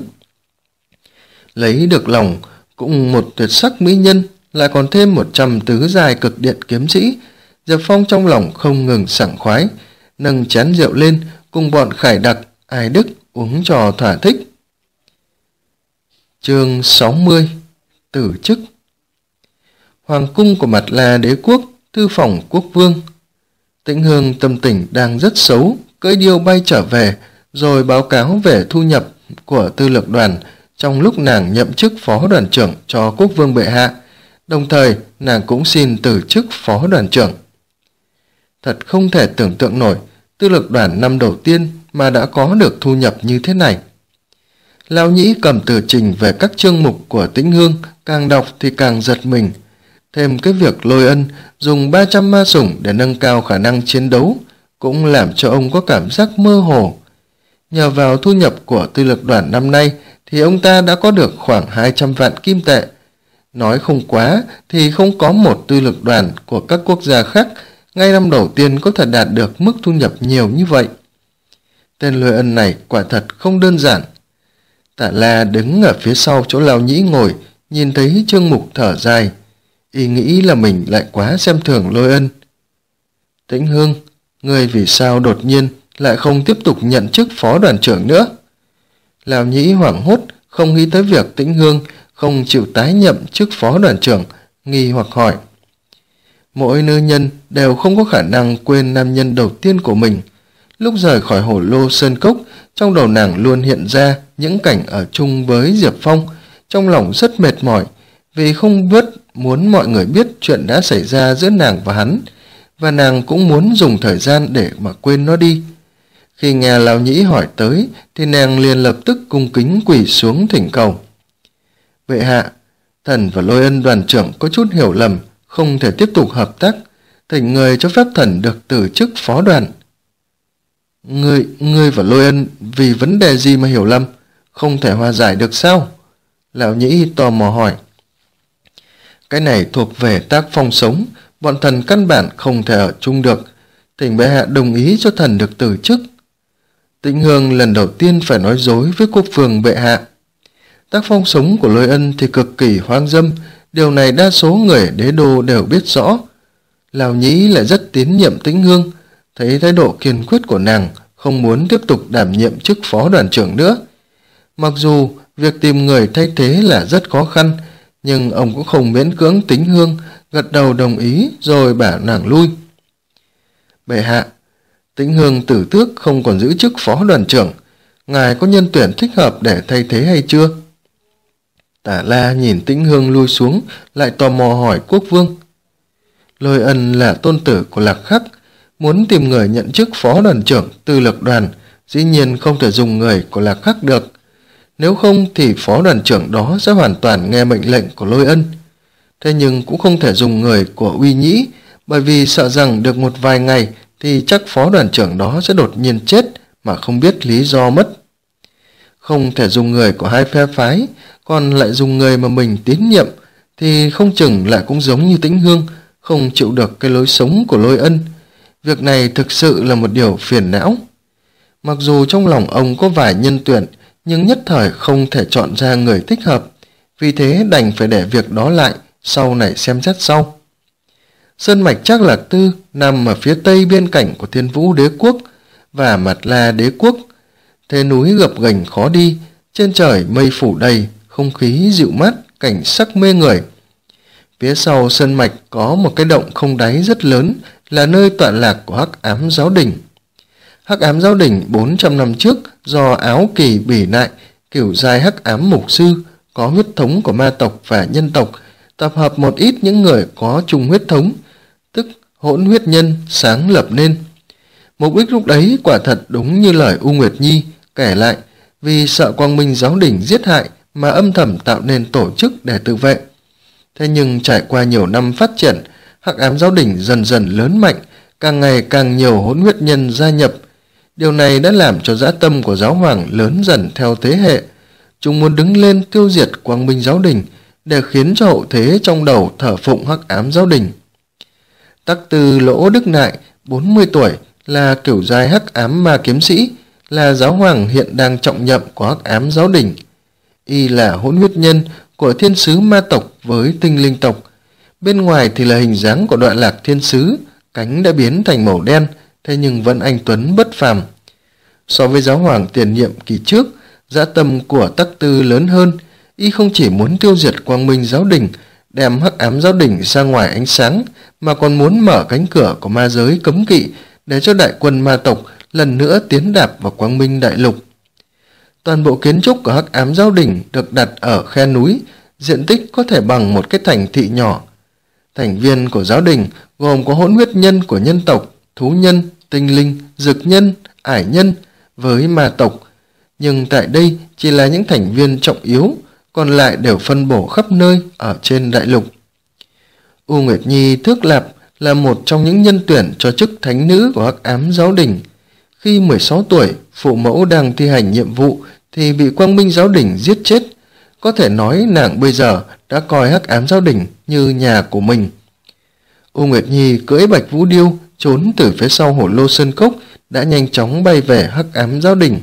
Lấy được lòng cũng một tuyệt sắc mỹ nhân, lại còn thêm một trăm tứ dài cực điện kiếm sĩ, Diệp Phong trong lòng không ngừng sảng khoái, nâng chén rượu lên cùng bọn Khải Đặc, Ai Đức uống trò thỏa thích. Chương sáu mươi. Tử chức. Hoàng cung của Mạt La đế quốc, thư phòng quốc vương. Tĩnh Hương tâm tình đang rất xấu, cưỡi điêu bay trở về, rồi báo cáo về thu nhập của tư lược đoàn trong lúc nàng nhậm chức phó đoàn trưởng cho quốc vương bệ hạ. Đồng thời, nàng cũng xin từ chức phó đoàn trưởng. Thật không thể tưởng tượng nổi, tư lược đoàn năm đầu tiên mà đã có được thu nhập như thế này. Lão Nhĩ cầm tờ trình về các chương mục của Tĩnh Hương, càng đọc thì càng giật mình. Thêm cái việc Lôi Ân dùng ba trăm ma sủng để nâng cao khả năng chiến đấu cũng làm cho ông có cảm giác mơ hồ. Nhờ vào thu nhập của tư lược đoàn năm nay thì ông ta đã có được khoảng hai trăm vạn kim tệ. Nói không quá thì không có một tư lược đoàn của các quốc gia khác ngay năm đầu tiên có thể đạt được mức thu nhập nhiều như vậy. Tên Lôi Ân này quả thật không đơn giản. Tạ La đứng ở phía sau chỗ Lão Nhĩ ngồi, nhìn thấy chương mục thở dài. Y nghĩ là mình lại quá xem thường Lôi Ân. Tĩnh Hương, ngươi vì sao đột nhiên lại không tiếp tục nhận chức phó đoàn trưởng nữa? Lão Nhĩ hoảng hốt, không nghĩ tới việc Tĩnh Hương không chịu tái nhậm chức phó đoàn trưởng, nghi hoặc hỏi. Mỗi nữ nhân đều không có khả năng quên nam nhân đầu tiên của mình. Lúc rời khỏi Hổ Lô Sơn Cốc, trong đầu nàng luôn hiện ra những cảnh ở chung với Diệp Phong, trong lòng rất mệt mỏi vì không biết muốn mọi người biết chuyện đã xảy ra giữa nàng và hắn, và nàng cũng muốn dùng thời gian để mà quên nó đi. Khi nghe Lão Nhĩ hỏi tới thì nàng liền lập tức cung kính quỳ xuống thỉnh cầu. Bệ hạ, thần và Lôi Ân đoàn trưởng có chút hiểu lầm, không thể tiếp tục hợp tác, thỉnh người cho phép thần được từ chức phó đoàn. Ngươi, ngươi và Lôi Ân vì vấn đề gì mà hiểu lầm, không thể hòa giải được sao? Lão Nhĩ tò mò hỏi. Cái này thuộc về tác phong sống, bọn thần căn bản không thể ở chung được, thỉnh bệ hạ đồng ý cho thần được từ chức. Tĩnh Hương lần đầu tiên phải nói dối với quốc vương bệ hạ. Tác phong sống của Lôi Ân thì cực kỳ hoang dâm, điều này đa số người đế đô đều biết rõ. Lão Nhĩ lại rất tín nhiệm Tĩnh Hương, thấy thái độ kiên quyết của nàng, không muốn tiếp tục đảm nhiệm chức phó đoàn trưởng nữa. Mặc dù việc tìm người thay thế là rất khó khăn, nhưng ông cũng không miễn cưỡng Tĩnh Hương, gật đầu đồng ý rồi bảo nàng lui. Bệ hạ, Tĩnh Hương tử tước không còn giữ chức phó đoàn trưởng, ngài có nhân tuyển thích hợp để thay thế hay chưa? Tả La nhìn Tĩnh Hương lui xuống, lại tò mò hỏi quốc vương. Lôi Ân là tôn tử của Lạc Khắc, muốn tìm người nhận chức phó đoàn trưởng tư lực đoàn, dĩ nhiên không thể dùng người của Lạc Khắc được. Nếu không thì phó đoàn trưởng đó sẽ hoàn toàn nghe mệnh lệnh của Lôi Ân. Thế nhưng cũng không thể dùng người của Uy Nhĩ, bởi vì sợ rằng được một vài ngày thì chắc phó đoàn trưởng đó sẽ đột nhiên chết mà không biết lý do mất. Không thể dùng người của hai phe phái, còn lại dùng người mà mình tín nhiệm, thì không chừng lại cũng giống như Tĩnh Hương, không chịu được cái lối sống của Lôi Ân. Việc này thực sự là một điều phiền não. Mặc dù trong lòng ông có vài nhân tuyển, nhưng nhất thời không thể chọn ra người thích hợp, vì thế đành phải để việc đó lại, sau này xem xét sau. Sơn mạch Trác Lạc Tư nằm ở phía tây biên cảnh của Thiên Vũ Đế Quốc và Mạt La Đế Quốc. Thế núi gập ghềnh khó đi, trên trời mây phủ đầy, không khí dịu mát, cảnh sắc mê người. Phía sau sơn mạch có một cái động không đáy rất lớn, là nơi tọa lạc của Hắc Ám Giáo Đình. Hắc Ám Giáo Đình bốn trăm năm trước do Áo Kỳ bỉ nại, kiểu giai Hắc Ám Mục Sư, có huyết thống của ma tộc và nhân tộc, tập hợp một ít những người có chung huyết thống, tức hỗn huyết nhân, sáng lập nên. Mục đích lúc đấy quả thật đúng như lời U Nguyệt Nhi kể lại, vì sợ Quang Minh Giáo Đình giết hại mà âm thầm tạo nên tổ chức để tự vệ. Thế nhưng trải qua nhiều năm phát triển, Hắc Ám Giáo Đình dần dần lớn mạnh, càng ngày càng nhiều hỗn huyết nhân gia nhập. Điều này đã làm cho dã tâm của giáo hoàng lớn dần theo thế hệ. Chúng muốn đứng lên tiêu diệt Quang Minh Giáo Đình để khiến cho hậu thế trong đầu thờ phụng Hắc Ám Giáo Đình. Tắc Tư Lỗ Đức Nại, bốn mươi tuổi, là kiểu giai Hắc Ám Ma Kiếm Sĩ, là giáo hoàng hiện đang trọng nhậm của Hắc Ám Giáo Đình. Y là hỗn huyết nhân của thiên sứ ma tộc với tinh linh tộc. Bên ngoài thì là hình dáng của Đoạn Lạc Thiên Sứ, cánh đã biến thành màu đen, thế nhưng vẫn anh tuấn bất phàm. So với giáo hoàng tiền nhiệm kỳ trước, dã tâm của Tắc Tư lớn hơn. Y không chỉ muốn tiêu diệt Quang Minh Giáo Đình, đem Hắc Ám Giáo Đình ra ngoài ánh sáng, mà còn muốn mở cánh cửa của ma giới cấm kỵ để cho đại quân ma tộc lần nữa tiến đạp vào Quang Minh Đại Lục. Toàn bộ kiến trúc của Hắc Ám Giáo Đình được đặt ở khe núi, diện tích có thể bằng một cái thành thị nhỏ. Thành viên của giáo đình gồm có hỗn huyết nhân của nhân tộc, thú nhân, tinh linh, dực nhân, ải nhân với ma tộc. Nhưng tại đây chỉ là những thành viên trọng yếu, còn lại đều phân bổ khắp nơi ở trên đại lục. U Nguyệt Nhi Thước Lạp là một trong những nhân tuyển cho chức thánh nữ của Hắc Ám Giáo Đình. Khi mười sáu tuổi, phụ mẫu đang thi hành nhiệm vụ thì bị Quang Minh Giáo Đình giết chết. Có thể nói nàng bây giờ đã coi Hắc Ám Giáo Đình như nhà của mình. U Nguyệt Nhi cưỡi Bạch Vũ Điêu trốn từ phía sau Hổ Lô Sơn Cốc, đã nhanh chóng bay về Hắc Ám Giáo Đình.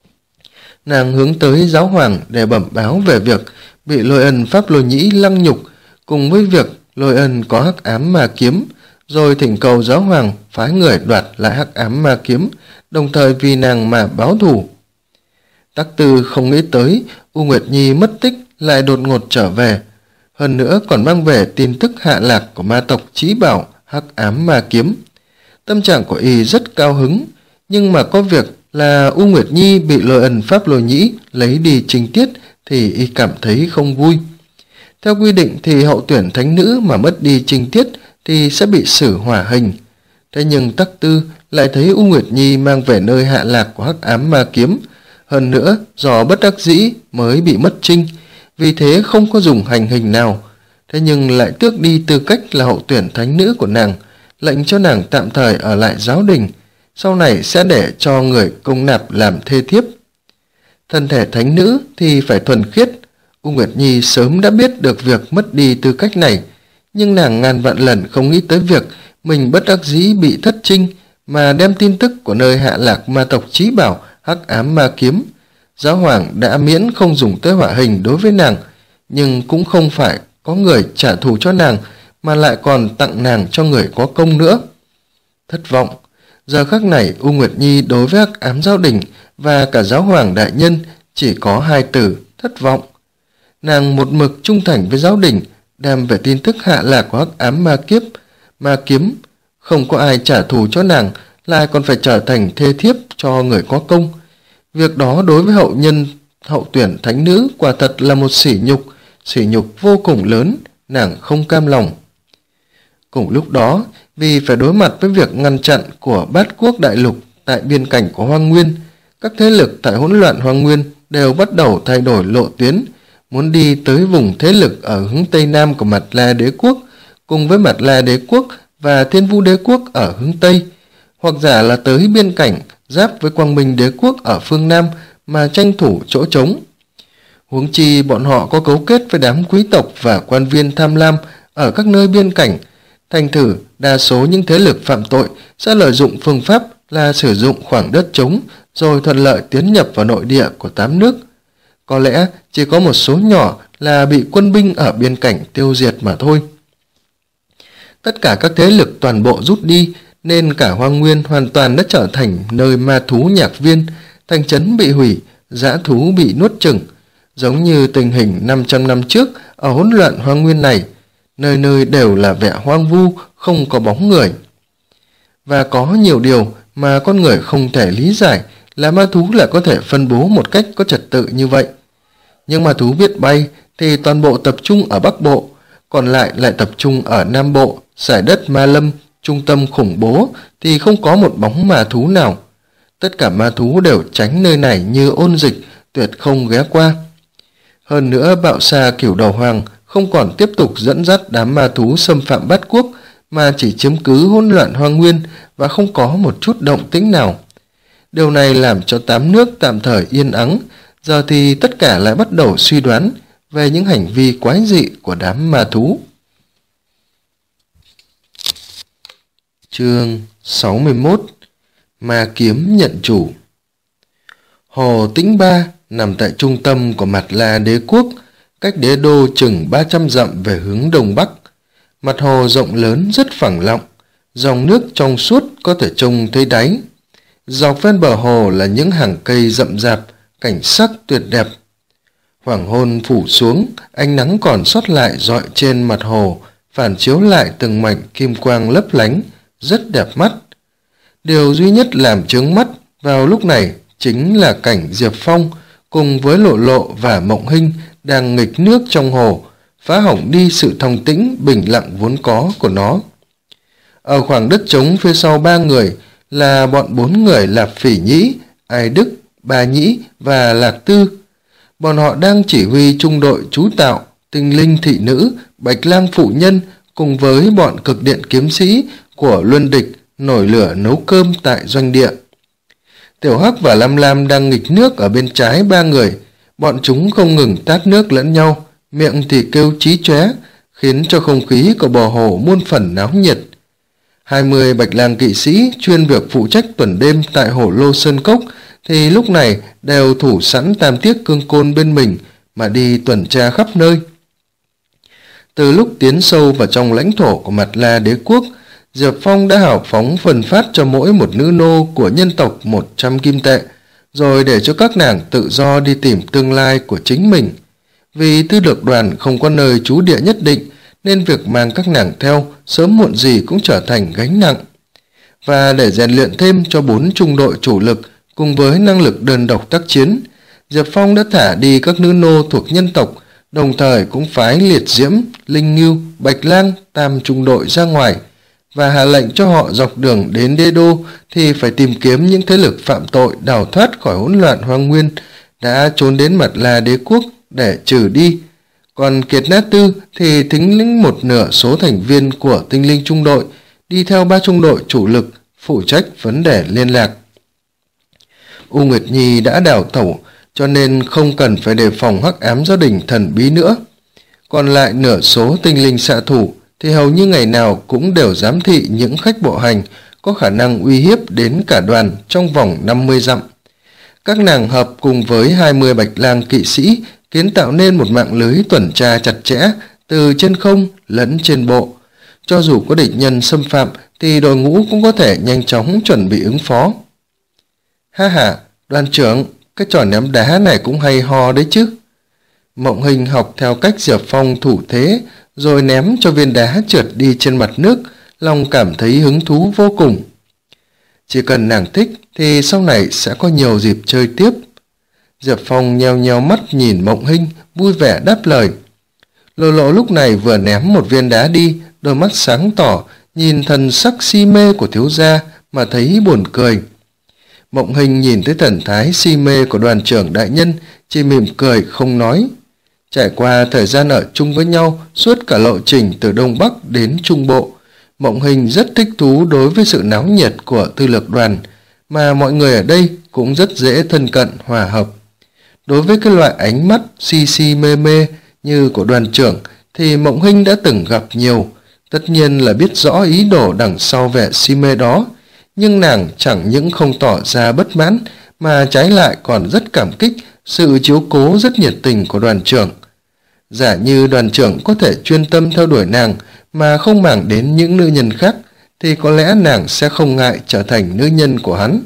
Nàng hướng tới giáo hoàng để bẩm báo về việc bị Lôi Ân Pháp Lôi Nhĩ lăng nhục, cùng với việc Lôi Ân có Hắc Ám Ma Kiếm, rồi thỉnh cầu giáo hoàng phái người đoạt lại Hắc Ám Ma Kiếm, đồng thời vì nàng mà báo thù. Tắc Tư không nghĩ tới U Nguyệt Nhi mất tích lại đột ngột trở về, hơn nữa còn mang về tin tức hạ lạc của ma tộc Chí Bảo Hắc Ám Ma Kiếm. Tâm trạng của y rất cao hứng, nhưng mà có việc là U Nguyệt Nhi bị Lôi Ân Pháp Lôi Nhĩ lấy đi trinh tiết thì y cảm thấy không vui. Theo quy định thì hậu tuyển thánh nữ mà mất đi trinh tiết thì sẽ bị xử hỏa hình. Thế nhưng Tắc Tư lại thấy U Nguyệt Nhi mang về nơi hạ lạc của Hắc Ám Ma Kiếm, hơn nữa do bất đắc dĩ mới bị mất trinh, vì thế không có dùng hành hình nào, thế nhưng lại tước đi tư cách là hậu tuyển thánh nữ của nàng, lệnh cho nàng tạm thời ở lại giáo đình, sau này sẽ để cho người công nạp làm thê thiếp. Thân thể thánh nữ thì phải thuần khiết. U Nguyệt Nhi sớm đã biết được việc mất đi tư cách này, nhưng nàng ngàn vạn lần không nghĩ tới việc mình bất đắc dĩ bị thất trinh mà đem tin tức của nơi hạ lạc ma tộc Chí Bảo hắc ám ma kiếm. Giáo hoàng đã miễn không dùng tới hỏa hình đối với nàng, nhưng cũng không phải có người trả thù cho nàng, mà lại còn tặng nàng cho người có công nữa. Thất vọng. Giờ khắc này U Nguyệt Nhi đối với hắc ám giáo đình và cả giáo hoàng đại nhân chỉ có hai từ: thất vọng. Nàng một mực trung thành với giáo đình, đem về tin tức hạ lạc của hắc ám ma kiếp, ma kiếm. Không có ai trả thù cho nàng, lại còn phải trở thành thê thiếp cho người có công. Việc đó đối với hậu nhân hậu tuyển thánh nữ quả thật là một sỉ nhục, sỉ nhục vô cùng lớn, nàng không cam lòng. Cùng lúc đó, vì phải đối mặt với việc ngăn chặn của bát quốc đại lục tại biên cảnh của Hoang Nguyên, các thế lực tại hỗn loạn Hoang Nguyên đều bắt đầu thay đổi lộ tuyến, muốn đi tới vùng thế lực ở hướng Tây Nam của Mạt La Đế Quốc, cùng với Mạt La Đế Quốc và Thiên Vu Đế Quốc ở hướng Tây, hoặc giả là tới biên cảnh giáp với Quang Minh Đế Quốc ở phương Nam mà tranh thủ chỗ trống. Huống chi bọn họ có cấu kết với đám quý tộc và quan viên tham lam ở các nơi biên cảnh, thành thử đa số những thế lực phạm tội sẽ lợi dụng phương pháp là sử dụng khoảng đất trống rồi thuận lợi tiến nhập vào nội địa của tám nước. Có lẽ chỉ có một số nhỏ là bị quân binh ở biên cảnh tiêu diệt mà thôi. Tất cả các thế lực toàn bộ rút đi, nên cả Hoang Nguyên hoàn toàn đã trở thành nơi ma thú nhạc viên, thành trấn bị hủy, dã thú bị nuốt chửng, giống như tình hình năm trăm năm trước ở hỗn loạn Hoang Nguyên này, nơi nơi đều là vẻ hoang vu, không có bóng người. Và có nhiều điều mà con người không thể lý giải là ma thú lại có thể phân bố một cách có trật tự như vậy. Nhưng ma thú biết bay thì toàn bộ tập trung ở Bắc Bộ, còn lại lại tập trung ở Nam Bộ, giải đất Ma Lâm, trung tâm khủng bố thì không có một bóng ma thú nào. Tất cả ma thú đều tránh nơi này như ôn dịch, tuyệt không ghé qua. Hơn nữa, Bạo Sa Cửu Đầu Hoàng không còn tiếp tục dẫn dắt đám ma thú xâm phạm bát quốc, mà chỉ chiếm cứ hỗn loạn Hoang Nguyên và không có một chút động tĩnh nào. Điều này làm cho tám nước tạm thời yên ắng, giờ thì tất cả lại bắt đầu suy đoán về những hành vi quái dị của đám ma thú. Chương sáu mươi mốt. Ma kiếm nhận chủ. Hồ Tĩnh Ba nằm tại trung tâm của Mạt La Đế Quốc, cách đế đô chừng ba trăm dặm về hướng đông bắc. Mặt hồ rộng lớn rất phẳng lặng, dòng nước trong suốt có thể trông thấy đáy. Dọc ven bờ hồ là những hàng cây rậm rạp, cảnh sắc tuyệt đẹp. Hoàng hôn phủ xuống, ánh nắng còn sót lại rọi trên mặt hồ, phản chiếu lại từng mảnh kim quang lấp lánh, rất đẹp mắt. Điều duy nhất làm chướng mắt vào lúc này chính là cảnh Diệp Phong cùng với Lộ Lộ và Mộng Hinh đang nghịch nước trong hồ, phá hỏng đi sự thông tĩnh bình lặng vốn có của nó. Ở khoảng đất trống phía sau ba người là bọn bốn người Lạp Phỉ Nhĩ, Ai Đức, Ba Nhĩ và Lạc Tư. Bọn họ đang chỉ huy trung đội chú tạo, Tinh Linh Thị Nữ, Bạch Lang Phụ Nhân cùng với bọn Cực Điện Kiếm Sĩ của Luân Địch nổi lửa nấu cơm tại doanh địa. Tiểu Hắc và Lam Lam đang nghịch nước ở bên trái ba người. Bọn chúng không ngừng tát nước lẫn nhau, miệng thì kêu chí chóe, khiến cho không khí của bờ hồ muôn phần náo nhiệt. Hai mươi Bạch Lang kỵ sĩ chuyên việc phụ trách tuần đêm tại hồ Lô Sơn Cốc thì lúc này đều thủ sẵn tam tiết cương côn bên mình mà đi tuần tra khắp nơi. Từ lúc tiến sâu vào trong lãnh thổ của Mạt La Đế Quốc, Diệp Phong đã hào phóng phân phát cho mỗi một nữ nô của nhân tộc một trăm kim tệ, rồi để cho các nàng tự do đi tìm tương lai của chính mình. Vì tư lược đoàn không có nơi trú địa nhất định, nên việc mang các nàng theo sớm muộn gì cũng trở thành gánh nặng. Và để rèn luyện thêm cho bốn trung đội chủ lực cùng với năng lực đơn độc tác chiến, Diệp Phong đã thả đi các nữ nô thuộc nhân tộc, đồng thời cũng phái Liệt Diễm, Linh Ngưu, Bạch Lang, tam trung đội ra ngoài, và hạ lệnh cho họ dọc đường đến đế đô thì phải tìm kiếm những thế lực phạm tội đào thoát khỏi hỗn loạn Hoang Nguyên đã trốn đến Mạt La Đế Quốc để trừ đi, Còn Kiệt Nát Tư thì thính lĩnh một nửa số thành viên của tinh linh trung đội, đi theo ba trung đội chủ lực, phụ trách vấn đề liên lạc. U Nguyệt Nhi đã đào tẩu, cho nên không cần phải đề phòng hắc ám gia đình thần bí nữa. Còn lại nửa số tinh linh xạ thủ thì hầu như ngày nào cũng đều giám thị những khách bộ hành có khả năng uy hiếp đến cả đoàn trong vòng năm mươi dặm. Các nàng hợp cùng với hai mươi bạch lang kỵ sĩ kiến tạo nên một mạng lưới tuần tra chặt chẽ từ trên không lẫn trên bộ. Cho dù có địch nhân xâm phạm thì đội ngũ cũng có thể nhanh chóng chuẩn bị ứng phó. Ha ha, đoàn trưởng, cái trò ném đá này cũng hay ho đấy chứ. Mộng Hình học theo cách Diệp Phong thủ thế, rồi ném cho viên đá trượt đi trên mặt nước, lòng cảm thấy hứng thú vô cùng. Chỉ cần nàng thích thì sau này sẽ có nhiều dịp chơi tiếp. Diệp Phong nheo nheo mắt nhìn Mộng Hình, vui vẻ đáp lời. Lộ Lộ lúc này vừa ném một viên đá đi, đôi mắt sáng tỏ, nhìn thần sắc si mê của thiếu gia mà thấy buồn cười. Mộng Hình nhìn thấy thần thái si mê của đoàn trưởng đại nhân, chỉ mỉm cười không nói. Trải qua thời gian ở chung với nhau suốt cả lộ trình từ Đông Bắc đến Trung Bộ, Mộng Hình rất thích thú đối với sự náo nhiệt của tư lược đoàn, mà mọi người ở đây cũng rất dễ thân cận hòa hợp. Đối với cái loại ánh mắt si si mê mê như của đoàn trưởng thì Mộng Hình đã từng gặp nhiều, tất nhiên là biết rõ ý đồ đằng sau vẻ si mê đó, nhưng nàng chẳng những không tỏ ra bất mãn mà trái lại còn rất cảm kích sự chiếu cố rất nhiệt tình của đoàn trưởng. Giả như đoàn trưởng có thể chuyên tâm theo đuổi nàng mà không màng đến những nữ nhân khác thì có lẽ nàng sẽ không ngại trở thành nữ nhân của hắn.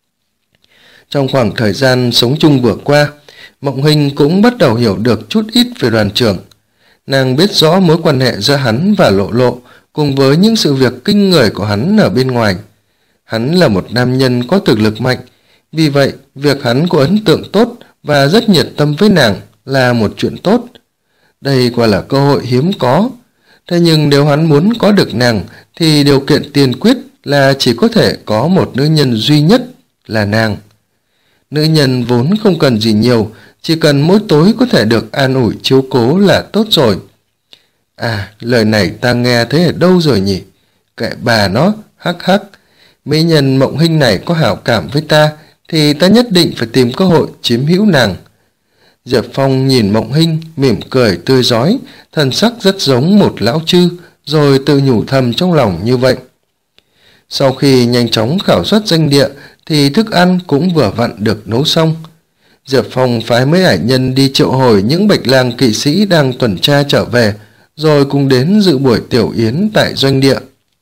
Trong khoảng thời gian sống chung vừa qua, Mộng Hình cũng bắt đầu hiểu được chút ít về đoàn trưởng. Nàng biết rõ mối quan hệ giữa hắn và Lộ Lộ cùng với những sự việc kinh người của hắn ở bên ngoài. Hắn là một nam nhân có thực lực mạnh, vì vậy việc hắn có ấn tượng tốt và rất nhiệt tâm với nàng là một chuyện tốt. Đây quả là cơ hội hiếm có. Thế nhưng nếu hắn muốn có được nàng thì điều kiện tiên quyết là chỉ có thể có một nữ nhân duy nhất là nàng. Nữ nhân vốn không cần gì nhiều, chỉ cần mỗi tối có thể được an ủi chiếu cố là tốt rồi. À, lời này ta nghe thấy ở đâu rồi nhỉ? Kệ bà nó, hắc hắc. Mỹ nhân Mộng Hình này có hảo cảm với ta thì ta nhất định phải tìm cơ hội chiếm hữu nàng. Diệp Phong nhìn Mộng Hình mỉm cười tươi rói, thần sắc rất giống một lão chư, rồi tự nhủ thầm trong lòng như vậy. Sau khi nhanh chóng khảo sát danh địa thì thức ăn cũng vừa vặn được nấu xong. Diệp Phong phái mấy ải nhân đi triệu hồi những bạch lang kỵ sĩ đang tuần tra trở về, rồi cùng đến dự buổi tiểu yến tại doanh địa.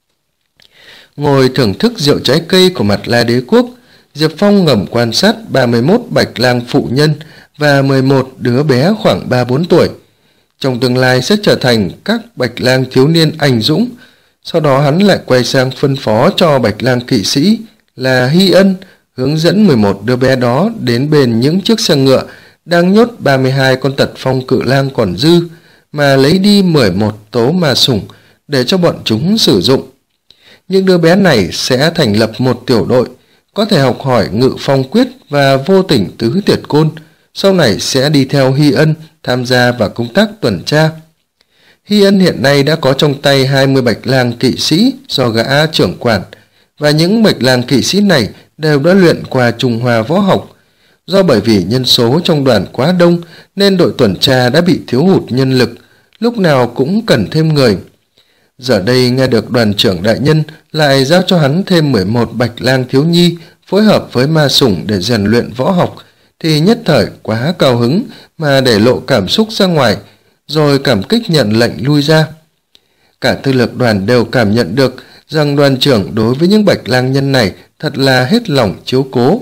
Ngồi thưởng thức rượu trái cây của Mặt La Đế Quốc, Diệp Phong ngầm quan sát ba mươi mốt bạch lang phụ nhân và mười một đứa bé khoảng ba bốn tuổi. Trong tương lai sẽ trở thành các bạch lang thiếu niên anh dũng. Sau đó hắn lại quay sang phân phó cho bạch lang kỵ sĩ là Hy Ân hướng dẫn mười một đứa bé đó đến bên những chiếc xe ngựa đang nhốt ba mươi hai con tật phong cự lang còn dư, mà lấy đi mười một tố ma sủng để cho bọn chúng sử dụng. Những đứa bé này sẽ thành lập một tiểu đội, có thể học hỏi ngự phong quyết và vô tình tứ tiệt côn, sau này sẽ đi theo Hy Ân tham gia vào công tác tuần tra. Hy Ân hiện nay đã có trong tay hai mươi bạch lang kỵ sĩ do gã trưởng quản, và những bạch lang kỵ sĩ này đều đã luyện qua Trung Hoa võ học. Do bởi vì nhân số trong đoàn quá đông nên đội tuần tra đã bị thiếu hụt nhân lực, lúc nào cũng cần thêm người. Giờ đây nghe được đoàn trưởng đại nhân lại giao cho hắn thêm mười một bạch lang thiếu nhi phối hợp với ma sủng để rèn luyện võ học, thì nhất thời quá cao hứng mà để lộ cảm xúc ra ngoài, rồi cảm kích nhận lệnh lui ra. Cả tư lược đoàn đều cảm nhận được rằng đoàn trưởng đối với những bạch lang nhân này thật là hết lòng chiếu cố.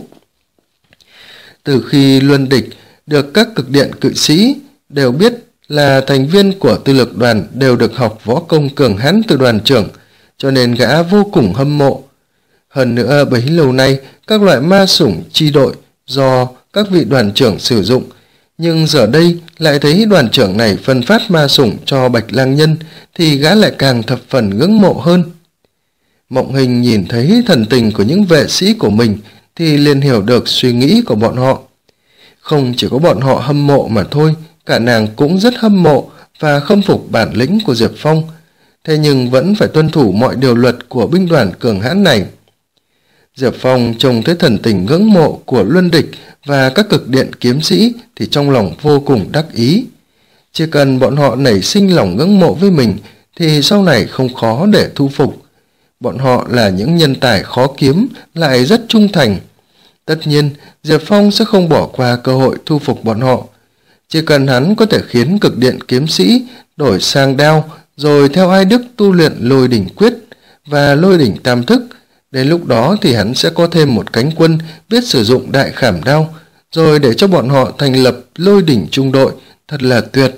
Từ khi luân địch được các cực điện cự sĩ đều biết là thành viên của tư lược đoàn đều được học võ công cường hãn từ đoàn trưởng, cho nên gã vô cùng hâm mộ. Hơn nữa bấy lâu nay các loại ma sủng chi đội do các vị đoàn trưởng sử dụng, nhưng giờ đây lại thấy đoàn trưởng này phân phát ma sủng cho bạch lang nhân thì gã lại càng thập phần ngưỡng mộ hơn. Mộng Hình nhìn thấy thần tình của những vệ sĩ của mình thì liền hiểu được suy nghĩ của bọn họ. Không chỉ có bọn họ hâm mộ mà thôi, cả nàng cũng rất hâm mộ và khâm phục bản lĩnh của Diệp Phong, thế nhưng vẫn phải tuân thủ mọi điều luật của binh đoàn cường hãn này. Diệp Phong trông thấy thần tình ngưỡng mộ của Luân Địch và các cực điện kiếm sĩ thì trong lòng vô cùng đắc ý. Chỉ cần bọn họ nảy sinh lòng ngưỡng mộ với mình thì sau này không khó để thu phục. Bọn họ là những nhân tài khó kiếm, lại rất trung thành. Tất nhiên, Diệp Phong sẽ không bỏ qua cơ hội thu phục bọn họ. Chỉ cần hắn có thể khiến cực điện kiếm sĩ đổi sang đao, rồi theo Ai Đức tu luyện Lôi Đỉnh Quyết và Lôi Đỉnh Tam Thức, đến lúc đó thì hắn sẽ có thêm một cánh quân biết sử dụng đại khảm đao, rồi để cho bọn họ thành lập Lôi Đỉnh Trung đội, thật là tuyệt.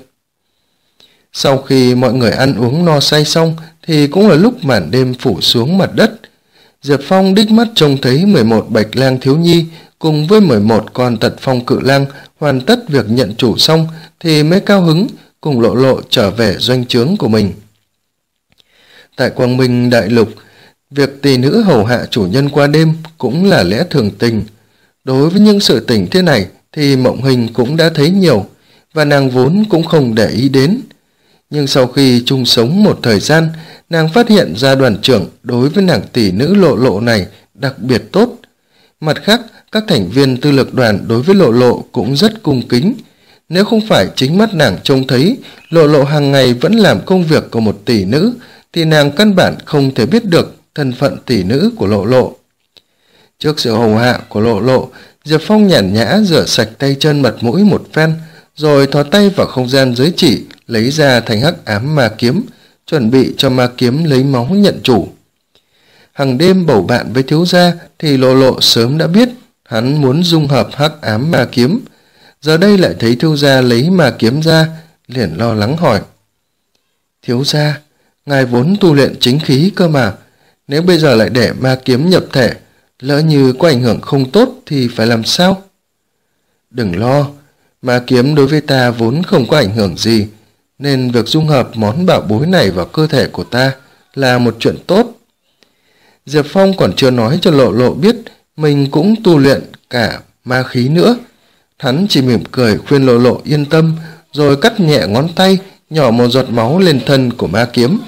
Sau khi mọi người ăn uống no say xong thì cũng là lúc màn đêm phủ xuống mặt đất. Diệp Phong đích mắt trông thấy mười một bạch lang thiếu nhi cùng với mười một con tật phong cự lang hoàn tất việc nhận chủ xong thì mới cao hứng cùng Lộ Lộ trở về doanh trướng của mình. Tại Quang Minh Đại Lục, việc tỷ nữ hầu hạ chủ nhân qua đêm cũng là lẽ thường tình. Đối với những sự tình thế này thì Mộng Hình cũng đã thấy nhiều, và nàng vốn cũng không để ý đến. Nhưng sau khi chung sống một thời gian, nàng phát hiện ra đoàn trưởng đối với nàng tỷ nữ Lộ Lộ này đặc biệt tốt. Mặt khác, các thành viên tư lực đoàn đối với Lộ Lộ cũng rất cung kính. Nếu không phải chính mắt nàng trông thấy Lộ Lộ hàng ngày vẫn làm công việc của một tỷ nữ, thì nàng căn bản không thể biết được thân phận tỷ nữ của Lộ Lộ. Trước sự hầu hạ của Lộ Lộ, Diệp Phong nhàn nhã rửa sạch tay chân mặt mũi một phen, rồi thò tay vào không gian giới chỉ, lấy ra thành hắc ám ma kiếm, chuẩn bị cho ma kiếm lấy máu nhận chủ. Hằng đêm bầu bạn với thiếu gia thì Lộ Lộ sớm đã biết hắn muốn dung hợp hắc ám ma kiếm. Giờ đây lại thấy thiếu gia lấy ma kiếm ra, liền lo lắng hỏi: thiếu gia, ngài vốn tu luyện chính khí cơ mà, nếu bây giờ lại để ma kiếm nhập thể, lỡ như có ảnh hưởng không tốt thì phải làm sao? Đừng lo, ma kiếm đối với ta vốn không có ảnh hưởng gì, nên việc dung hợp món bảo bối này vào cơ thể của ta là một chuyện tốt. Diệp Phong còn chưa nói cho Lộ Lộ biết mình cũng tu luyện cả ma khí nữa. Hắn chỉ mỉm cười khuyên Lộ Lộ yên tâm, rồi cắt nhẹ ngón tay, nhỏ một giọt máu lên thân của ma kiếm.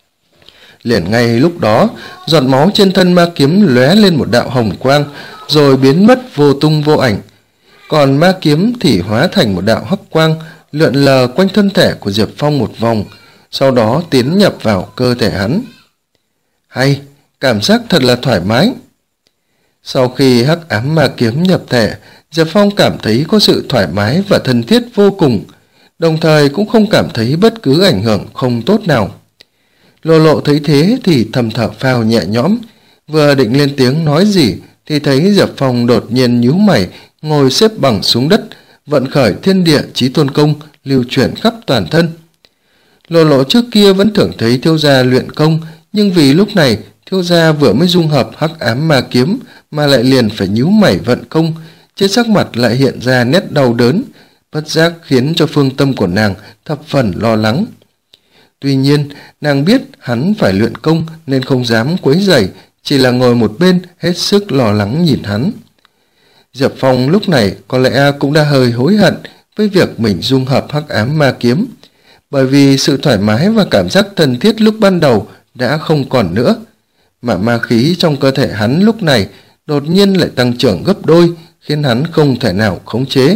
Liền ngay lúc đó, giọt máu trên thân ma kiếm lóe lên một đạo hồng quang, rồi biến mất vô tung vô ảnh. Còn ma kiếm thì hóa thành một đạo hắc quang, lượn lờ quanh thân thể của Diệp Phong một vòng, sau đó tiến nhập vào cơ thể hắn. Hay, cảm giác thật là thoải mái. Sau khi hắc ám ma kiếm nhập thể, Diệp Phong cảm thấy có sự thoải mái và thân thiết vô cùng, đồng thời cũng không cảm thấy bất cứ ảnh hưởng không tốt nào. Lộ Lộ thấy thế thì thầm thở phào nhẹ nhõm, vừa định lên tiếng nói gì thì thấy Diệp Phong đột nhiên nhíu mày, ngồi xếp bằng xuống đất, vận khởi thiên địa chí tôn công lưu chuyển khắp toàn thân. Lộ Lộ trước kia vẫn thường thấy thiếu gia luyện công, nhưng vì lúc này thiếu gia vừa mới dung hợp hắc ám ma kiếm mà lại liền phải nhíu mày vận công, trên sắc mặt lại hiện ra nét đau đớn, bất giác khiến cho phương tâm của nàng thập phần lo lắng. Tuy nhiên, nàng biết hắn phải luyện công nên không dám quấy rầy, chỉ là ngồi một bên hết sức lo lắng nhìn hắn. Diệp Phong lúc này có lẽ cũng đã hơi hối hận với việc mình dung hợp hắc ám ma kiếm, bởi vì sự thoải mái và cảm giác thân thiết lúc ban đầu đã không còn nữa, mà ma khí trong cơ thể hắn lúc này đột nhiên lại tăng trưởng gấp đôi, khiến hắn không thể nào khống chế.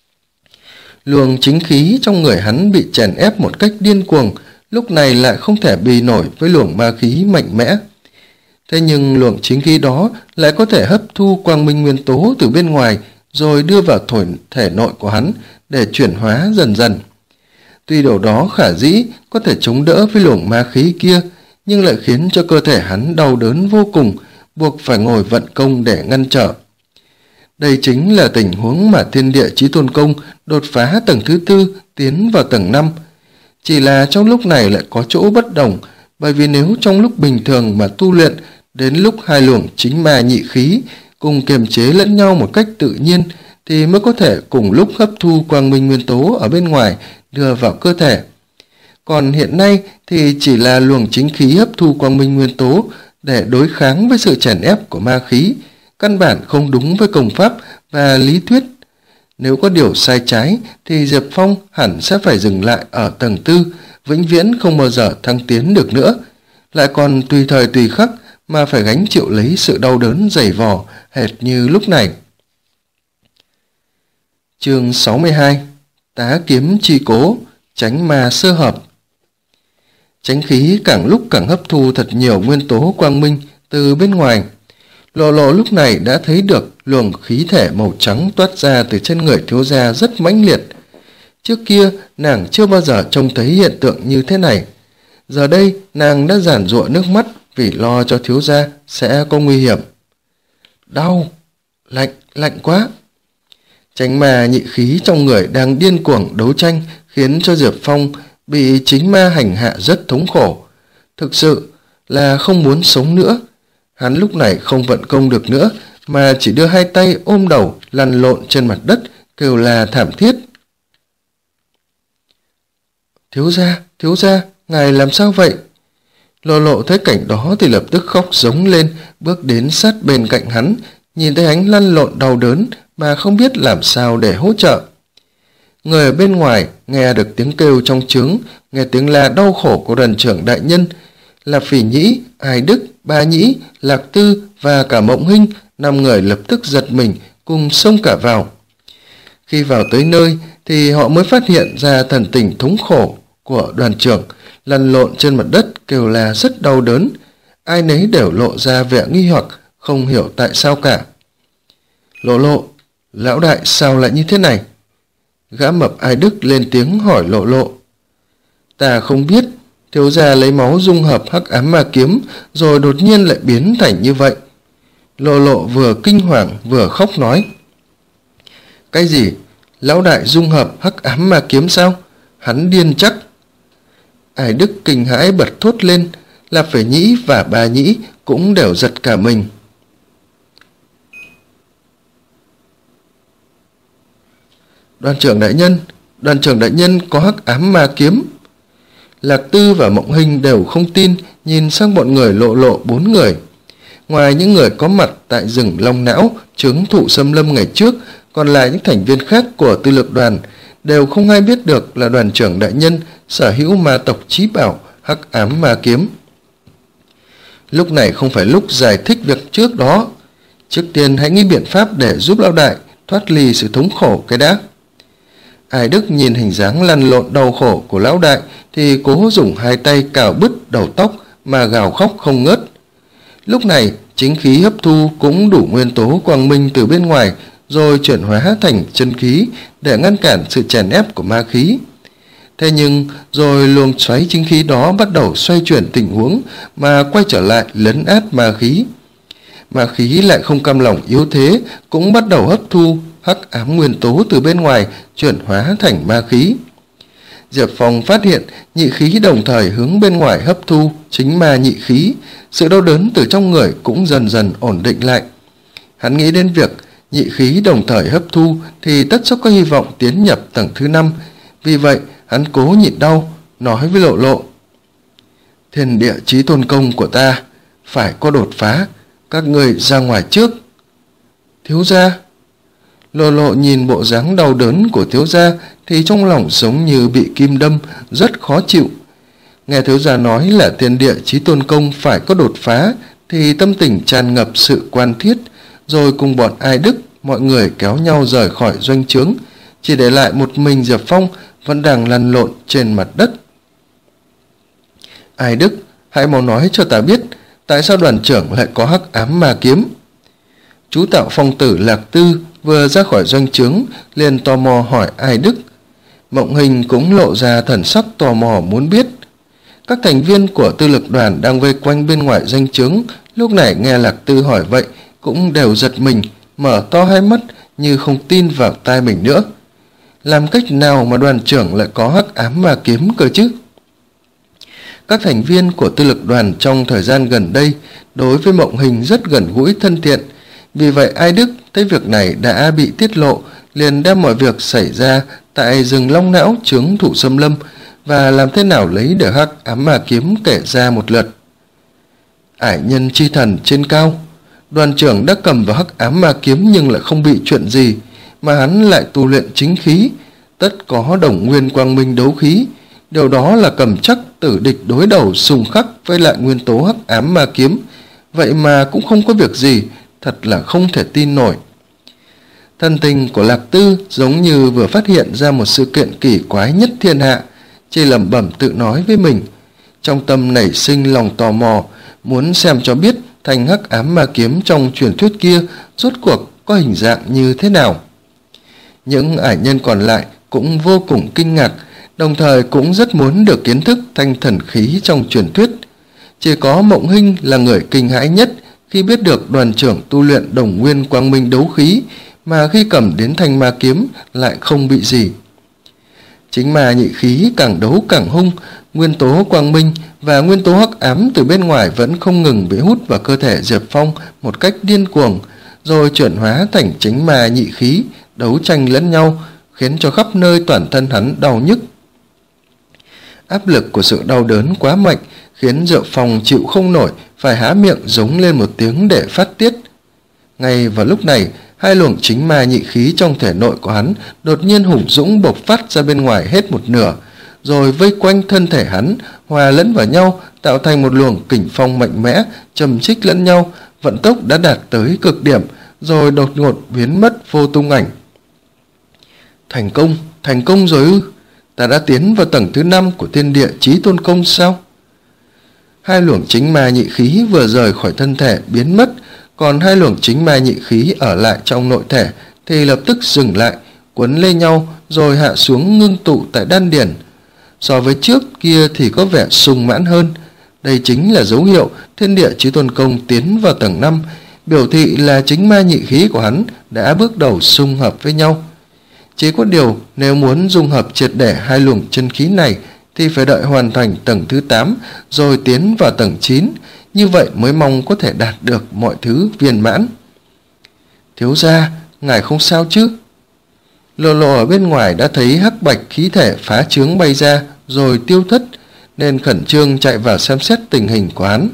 Luồng chính khí trong người hắn bị chèn ép một cách điên cuồng, lúc này lại không thể bì nổi với luồng ma khí mạnh mẽ. Thế nhưng luồng chính khí đó lại có thể hấp thu quang minh nguyên tố từ bên ngoài, rồi đưa vào thổi thể nội của hắn để chuyển hóa dần dần. Tuy điều đó khả dĩ có thể chống đỡ với luồng ma khí kia, nhưng lại khiến cho cơ thể hắn đau đớn vô cùng, buộc phải ngồi vận công để ngăn trở. Đây chính là tình huống mà thiên địa chí tôn công đột phá tầng thứ tư tiến vào tầng năm. Chỉ là trong lúc này lại có chỗ bất đồng, bởi vì nếu trong lúc bình thường mà tu luyện, đến lúc hai luồng chính ma nhị khí cùng kiềm chế lẫn nhau một cách tự nhiên thì mới có thể cùng lúc hấp thu quang minh nguyên tố ở bên ngoài đưa vào cơ thể. Còn hiện nay thì chỉ là luồng chính khí hấp thu quang minh nguyên tố để đối kháng với sự chèn ép của ma khí, căn bản không đúng với công pháp và lý thuyết. Nếu có điều sai trái thì Diệp Phong hẳn sẽ phải dừng lại ở tầng tư, vĩnh viễn không bao giờ thăng tiến được nữa, lại còn tùy thời tùy khắc mà phải gánh chịu lấy sự đau đớn dày vò hệt như lúc này. Chương sáu mươi hai. Tá kiếm chi cố, tránh ma sơ hợp. Chánh khí càng lúc càng hấp thu thật nhiều nguyên tố quang minh từ bên ngoài. Lộ Lộ lúc này đã thấy được luồng khí thể màu trắng toát ra từ trên người thiếu gia rất mãnh liệt. Trước kia nàng chưa bao giờ trông thấy hiện tượng như thế này. Giờ đây nàng đã giàn giụa nước mắt vì lo cho thiếu gia sẽ có nguy hiểm. Đau, lạnh, lạnh quá. Chánh ma nhị khí trong người đang điên cuồng đấu tranh khiến cho Diệp Phong bị chính ma hành hạ rất thống khổ. Thực sự là không muốn sống nữa. Hắn lúc này không vận công được nữa mà chỉ đưa hai tay ôm đầu lăn lộn trên mặt đất kêu là thảm thiết. Thiếu gia, thiếu gia, ngài làm sao vậy? Lộ Lộ thấy cảnh đó thì lập tức khóc giống lên, bước đến sát bên cạnh hắn, nhìn thấy hắn lăn lộn đau đớn mà không biết làm sao để hỗ trợ. Người ở bên ngoài nghe được tiếng kêu trong trướng, nghe tiếng la đau khổ của đoàn trưởng đại nhân, là Phỉ Nhĩ, Ai Đức, Ba Nhĩ, Lạc Tư và cả Mộng Hinh, năm người lập tức giật mình cùng xông cả vào. Khi vào tới nơi thì họ mới phát hiện ra thần tình thống khổ của đoàn trưởng, lăn lộn trên mặt đất kêu là rất đau đớn. Ai nấy đều lộ ra vẻ nghi hoặc, không hiểu tại sao cả. Lộ Lộ, lão đại sao lại như thế này? Gã mập Ai Đức lên tiếng hỏi Lộ Lộ. Ta không biết, thiếu gia lấy máu dung hợp hắc ám ma kiếm rồi đột nhiên lại biến thành như vậy. Lộ Lộ vừa kinh hoàng vừa khóc nói. Cái gì? Lão đại dung hợp hắc ám ma kiếm sao? Hắn điên chắc. Ai Đức kinh hãi bật thốt lên, là Phỉ Nhĩ và Ba Nhĩ cũng đều giật cả mình. Đoàn trưởng đại nhân, đoàn trưởng đại nhân có hắc ám ma kiếm. Lạc Tư và Mộng Hinh đều không tin, nhìn sang bọn người Lộ Lộ bốn người. Ngoài những người có mặt tại rừng Long Não, trướng thụ xâm lâm ngày trước, còn lại những thành viên khác của tư lực đoàn đều không ai biết được là đoàn trưởng đại nhân sở hữu ma tộc chí bảo hắc ám ma kiếm. Lúc này không phải lúc giải thích việc trước đó. Trước tiên hãy nghĩ biện pháp để giúp lão đại thoát ly sự thống khổ cái đã. Ai Đức nhìn hình dáng lăn lộn đau khổ của lão đại thì cố dùng hai tay cào bứt đầu tóc mà gào khóc không ngớt. Lúc này chính khí hấp thu cũng đủ nguyên tố quang minh từ bên ngoài rồi chuyển hóa thành chân khí để ngăn cản sự chèn ép của ma khí. Thế nhưng rồi luồng xoáy chính khí đó bắt đầu xoay chuyển tình huống mà quay trở lại lấn át ma khí. Ma khí lại không cam lòng yếu thế, cũng bắt đầu hấp thu hắc ám nguyên tố từ bên ngoài chuyển hóa thành ma khí. Diệp Phong phát hiện nhị khí đồng thời hướng bên ngoài hấp thu chính ma nhị khí, sự đau đớn từ trong người cũng dần dần ổn định lại. Hắn nghĩ đến việc nhị khí đồng thời hấp thu thì tất sẽ có hy vọng tiến nhập tầng thứ năm, vì vậy hắn cố nhịn đau, nói với Lộ Lộ. Thiên địa chí tôn công của ta phải có đột phá, các người ra ngoài trước. Thiếu gia. Lộ Lộ nhìn bộ dáng đau đớn của thiếu gia thì trong lòng giống như bị kim đâm, rất khó chịu. Nghe thiếu gia nói là thiên địa chí tôn công phải có đột phá thì tâm tình tràn ngập sự quan thiết, rồi cùng bọn Ai Đức mọi người kéo nhau rời khỏi doanh trướng, chỉ để lại một mình Diệp Phong vẫn đang lăn lộn trên mặt đất. Ai Đức, hãy mau nói cho ta biết tại sao đoàn trưởng lại có hắc ám ma kiếm. Chú tạo phong tử Lạc Tư vừa ra khỏi doanh trướng liền tò mò hỏi Ai Đức. Mộng Hình cũng lộ ra thần sắc tò mò muốn biết. Các thành viên của tư lực đoàn đang vây quanh bên ngoài doanh trướng lúc này nghe Lạc Tư hỏi vậy cũng đều giật mình, mở to hai mắt như không tin vào tai mình nữa. Làm cách nào mà đoàn trưởng lại có hắc ám ma kiếm cơ chứ? Các thành viên của tư lực đoàn trong thời gian gần đây đối với Mộng Hình rất gần gũi thân thiện, vì vậy Ai Đức thấy việc này đã bị tiết lộ liền đem mọi việc xảy ra tại rừng Long Não trướng thụ xâm lâm và làm thế nào lấy được hắc ám ma kiếm kể ra một lượt. Ải nhân chi thần trên cao, đoàn trưởng đã cầm vào hắc ám ma kiếm nhưng lại không bị chuyện gì, mà hắn lại tu luyện chính khí, tất có đồng nguyên quang minh đấu khí. Điều đó là cầm chắc tử địch đối đầu xung khắc với lại nguyên tố hắc ám ma kiếm, vậy mà cũng không có việc gì, thật là không thể tin nổi. Thần tình của Lạc Tư giống như vừa phát hiện ra một sự kiện kỳ quái nhất thiên hạ, chỉ lẩm bẩm tự nói với mình. Trong tâm nảy sinh lòng tò mò, muốn xem cho biết thanh hắc ám ma kiếm trong truyền thuyết kia rốt cuộc có hình dạng như thế nào. Những ải nhân còn lại cũng vô cùng kinh ngạc, đồng thời cũng rất muốn được kiến thức thanh thần khí trong truyền thuyết. Chỉ có Mộng Hinh là người kinh hãi nhất khi biết được đoàn trưởng tu luyện đồng nguyên quang minh đấu khí, mà khi cầm đến thanh ma kiếm lại không bị gì. Chính ma nhị khí càng đấu càng hung, nguyên tố quang minh và nguyên tố hắc ám từ bên ngoài vẫn không ngừng bị hút vào cơ thể Diệp Phong một cách điên cuồng, rồi chuyển hóa thành chính ma nhị khí, đấu tranh lẫn nhau, khiến cho khắp nơi toàn thân hắn đau nhức. Áp lực của sự đau đớn quá mạnh, khiến Diệp Phong chịu không nổi, phải há miệng giống lên một tiếng để phát tiết. Ngay vào lúc này, hai luồng chính ma nhị khí trong thể nội của hắn đột nhiên hùng dũng bộc phát ra bên ngoài hết một nửa, rồi vây quanh thân thể hắn, hòa lẫn vào nhau, tạo thành một luồng kình phong mạnh mẽ, chầm chích lẫn nhau, vận tốc đã đạt tới cực điểm, rồi đột ngột biến mất vô tung ảnh. Thành công, thành công rồi ư? Ta đã tiến vào tầng thứ năm của thiên địa chí tôn công sao? Hai luồng chính ma nhị khí vừa rời khỏi thân thể biến mất, còn hai luồng chính ma nhị khí ở lại trong nội thể thì lập tức dừng lại, quấn lên nhau rồi hạ xuống ngưng tụ tại đan điền. So với trước kia thì có vẻ sung mãn hơn. Đây chính là dấu hiệu thiên địa chí tôn công tiến vào tầng năm, biểu thị là chính ma nhị khí của hắn đã bước đầu xung hợp với nhau. Chỉ có điều nếu muốn dung hợp triệt để hai luồng chân khí này thì phải đợi hoàn thành tầng thứ tám rồi tiến vào tầng chín, như vậy mới mong có thể đạt được mọi thứ viên mãn. Thiếu gia, ngài không sao chứ? Lộ Lộ ở bên ngoài đã thấy hắc bạch khí thể phá chướng bay ra rồi tiêu thất, nên khẩn trương chạy vào xem xét tình hình của hắn.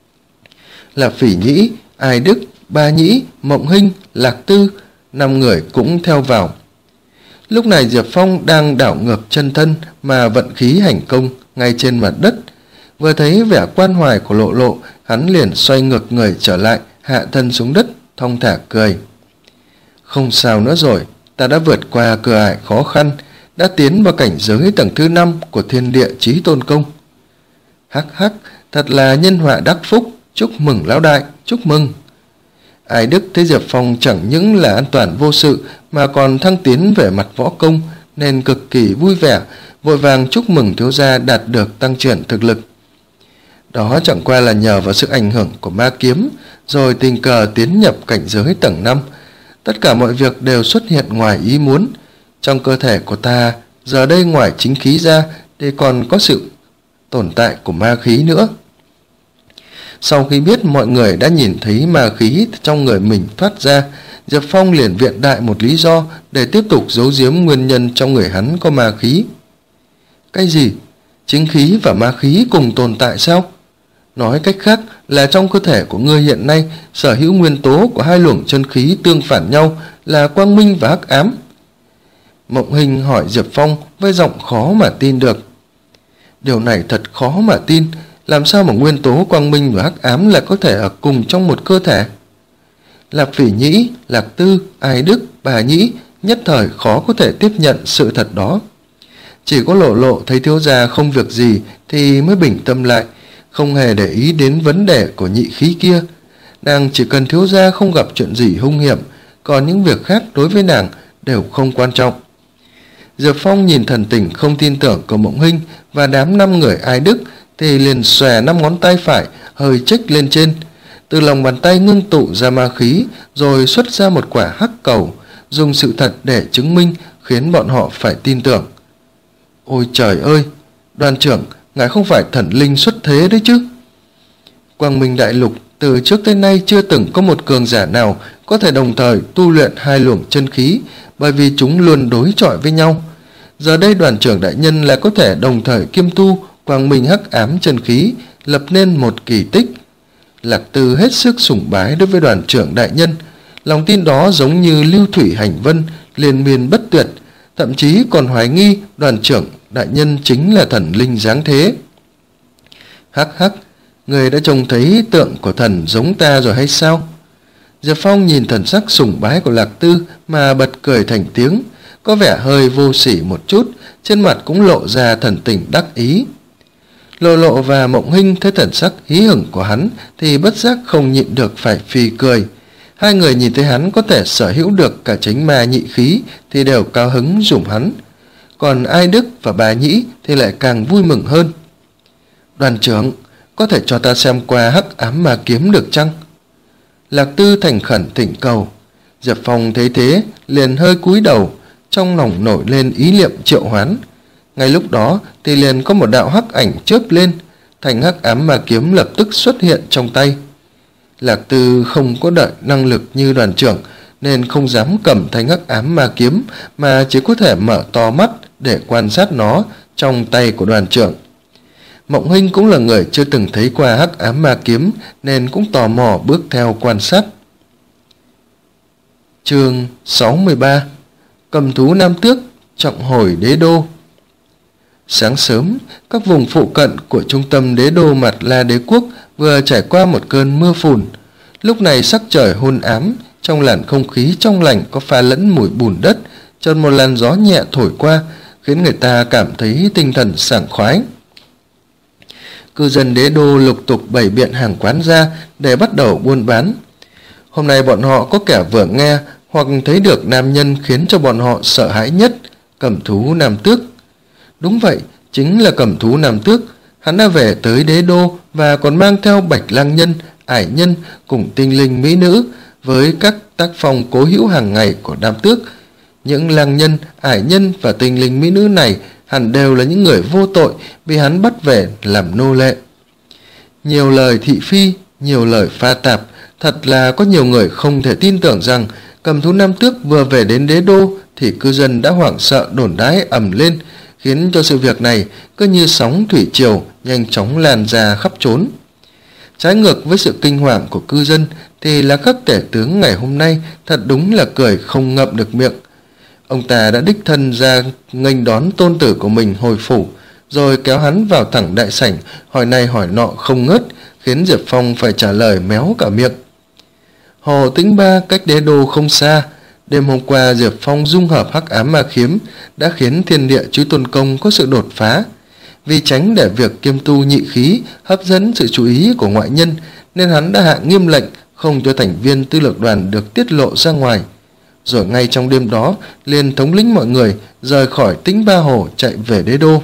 Là Phỉ Nhĩ, Ai Đức, Ba Nhĩ, Mộng Hinh, Lạc Tư, năm người cũng theo vào. Lúc này Diệp Phong đang đảo ngược chân thân mà vận khí hành công ngay trên mặt đất. Vừa thấy vẻ quan hoài của Lộ Lộ, hắn liền xoay ngược người trở lại, hạ thân xuống đất, thong thả cười. Không sao nữa rồi, ta đã vượt qua cửa ải khó khăn, đã tiến vào cảnh giới tầng thứ năm của thiên địa chí tôn công. Hắc hắc, thật là nhân họa đắc phúc, chúc mừng lão đại, chúc mừng. Ai Đức thấy Diệp Phong chẳng những là an toàn vô sự mà còn thăng tiến về mặt võ công, nên cực kỳ vui vẻ, vội vàng chúc mừng thiếu gia đạt được tăng trưởng thực lực. Đó chẳng qua là nhờ vào sự ảnh hưởng của ma kiếm, rồi tình cờ tiến nhập cảnh giới tầng năm. Tất cả mọi việc đều xuất hiện ngoài ý muốn. Trong cơ thể của ta, giờ đây ngoài chính khí ra thì còn có sự tồn tại của ma khí nữa. Sau khi biết mọi người đã nhìn thấy ma khí trong người mình thoát ra, Diệp Phong liền viện đại một lý do để tiếp tục giấu giếm nguyên nhân trong người hắn có ma khí. Cái gì? Chính khí và ma khí cùng tồn tại sao? Nói cách khác là trong cơ thể của ngươi hiện nay sở hữu nguyên tố của hai luồng chân khí tương phản nhau là quang minh và hắc ám. Mộng Hinh hỏi Diệp Phong với giọng khó mà tin được. Điều này thật khó mà tin, làm sao mà nguyên tố quang minh và hắc ám lại có thể ở cùng trong một cơ thể? Lạc Phỉ Nhĩ, Lạc Tư, Ai Đức, Bà Nhĩ nhất thời khó có thể tiếp nhận sự thật đó. Chỉ có Lộ Lộ thấy thiếu gia không việc gì thì mới bình tâm lại, không hề để ý đến vấn đề của nhị khí kia. Nàng chỉ cần thiếu gia không gặp chuyện gì hung hiểm, còn những việc khác đối với nàng đều không quan trọng. Diệp Phong nhìn thần tình không tin tưởng của Mộng Hinh và đám năm người Ai Đức thì liền xòe năm ngón tay phải hơi chếch lên trên. Từ lòng bàn tay ngưng tụ ra ma khí, rồi xuất ra một quả hắc cầu, dùng sự thật để chứng minh, khiến bọn họ phải tin tưởng. Ôi trời ơi, đoàn trưởng, ngài không phải thần linh xuất thế đấy chứ? Quang Minh Đại Lục từ trước tới nay chưa từng có một cường giả nào có thể đồng thời tu luyện hai luồng chân khí, bởi vì chúng luôn đối chọi với nhau. Giờ đây đoàn trưởng đại nhân lại có thể đồng thời kiêm tu quang minh hắc ám chân khí, lập nên một kỳ tích. Lạc Tư hết sức sùng bái đối với đoàn trưởng đại nhân, lòng tin đó giống như lưu thủy hành vân, liên miên bất tuyệt, thậm chí còn hoài nghi Đoàn trưởng đại nhân chính là thần linh giáng thế. Hắc hắc, người đã trông thấy tượng của thần giống ta rồi hay sao? Diệp Phong nhìn thần sắc sùng bái của Lạc Tư mà bật cười thành tiếng, có vẻ hơi vô sỉ một chút, trên mặt cũng lộ ra thần tình đắc ý. Lộ Lộ và Mộng Hinh thấy thần sắc hí hửng của hắn thì bất giác không nhịn được phải phì cười. Hai người nhìn thấy hắn có thể sở hữu được cả chánh ma nhị khí thì đều cao hứng giùm hắn. Còn Ai Đức và Bà Nhĩ thì lại càng vui mừng hơn. Đoàn trưởng, có thể cho ta xem qua hắc ám ma kiếm được chăng? Lạc Tư thành khẩn thỉnh cầu. Diệp Phong thấy thế liền hơi cúi đầu, trong lòng nổi lên ý niệm triệu hoán. Ngay lúc đó thì liền có một đạo hắc ảnh chớp lên, thành hắc ám ma kiếm lập tức xuất hiện trong tay. Lạc Tư không có đợi năng lực như đoàn trưởng nên không dám cầm thanh hắc ám ma kiếm, mà chỉ có thể mở to mắt để quan sát nó trong tay của đoàn trưởng. Mộng Hinh cũng là người chưa từng thấy qua hắc ám ma kiếm nên cũng tò mò bước theo quan sát. Chương sáu mươi ba. Cầm thú Nam Tước trọng hồi đế đô. Sáng sớm, các vùng phụ cận của trung tâm đế đô Mạt La đế quốc vừa trải qua một cơn mưa phùn. Lúc này sắc trời hôn ám, trong làn không khí trong lành có pha lẫn mùi bùn đất, chợt một làn gió nhẹ thổi qua, khiến người ta cảm thấy tinh thần sảng khoái. Cư dân đế đô lục tục bày biện hàng quán ra để bắt đầu buôn bán. Hôm nay bọn họ có kẻ vừa nghe hoặc thấy được nam nhân khiến cho bọn họ sợ hãi nhất, Cầm thú Nam Tước. Đúng vậy, chính là Cầm thú Nam Tước. Hắn đã về tới đế đô và còn mang theo Bạch Lang Nhân, Ải Nhân cùng tinh linh mỹ nữ với các tác phong cố hữu hàng ngày của Nam Tước. Những lang nhân, ải nhân và tinh linh mỹ nữ này hẳn đều là những người vô tội bị hắn bắt về làm nô lệ. Nhiều lời thị phi, nhiều lời pha tạp, thật là có nhiều người không thể tin tưởng rằng Cầm thú Nam Tước vừa về đến đế đô thì cư dân đã hoảng sợ đồn đãi ầm lên, khiến cho sự việc này cứ như sóng thủy triều nhanh chóng lan ra khắp trốn. Trái ngược với sự kinh hoàng của cư dân thì là các tể tướng ngày hôm nay thật đúng là cười không ngậm được miệng. Ông ta đã đích thân ra nghênh đón tôn tử của mình hồi phủ, rồi kéo hắn vào thẳng đại sảnh, hỏi này hỏi nọ không ngớt, khiến Diệp Phong phải trả lời méo cả miệng. Hồ Tĩnh Ba cách đế đô không xa. Đêm hôm qua Diệp Phong dung hợp hắc ám ma kiếm đã khiến thiên địa Chí Tôn Công có sự đột phá. Vì tránh để việc kiêm tu nhị khí hấp dẫn sự chú ý của ngoại nhân nên hắn đã hạ nghiêm lệnh không cho thành viên tư lược đoàn được tiết lộ ra ngoài. Rồi ngay trong đêm đó liền thống lĩnh mọi người rời khỏi Tĩnh Ba Hồ chạy về đế đô.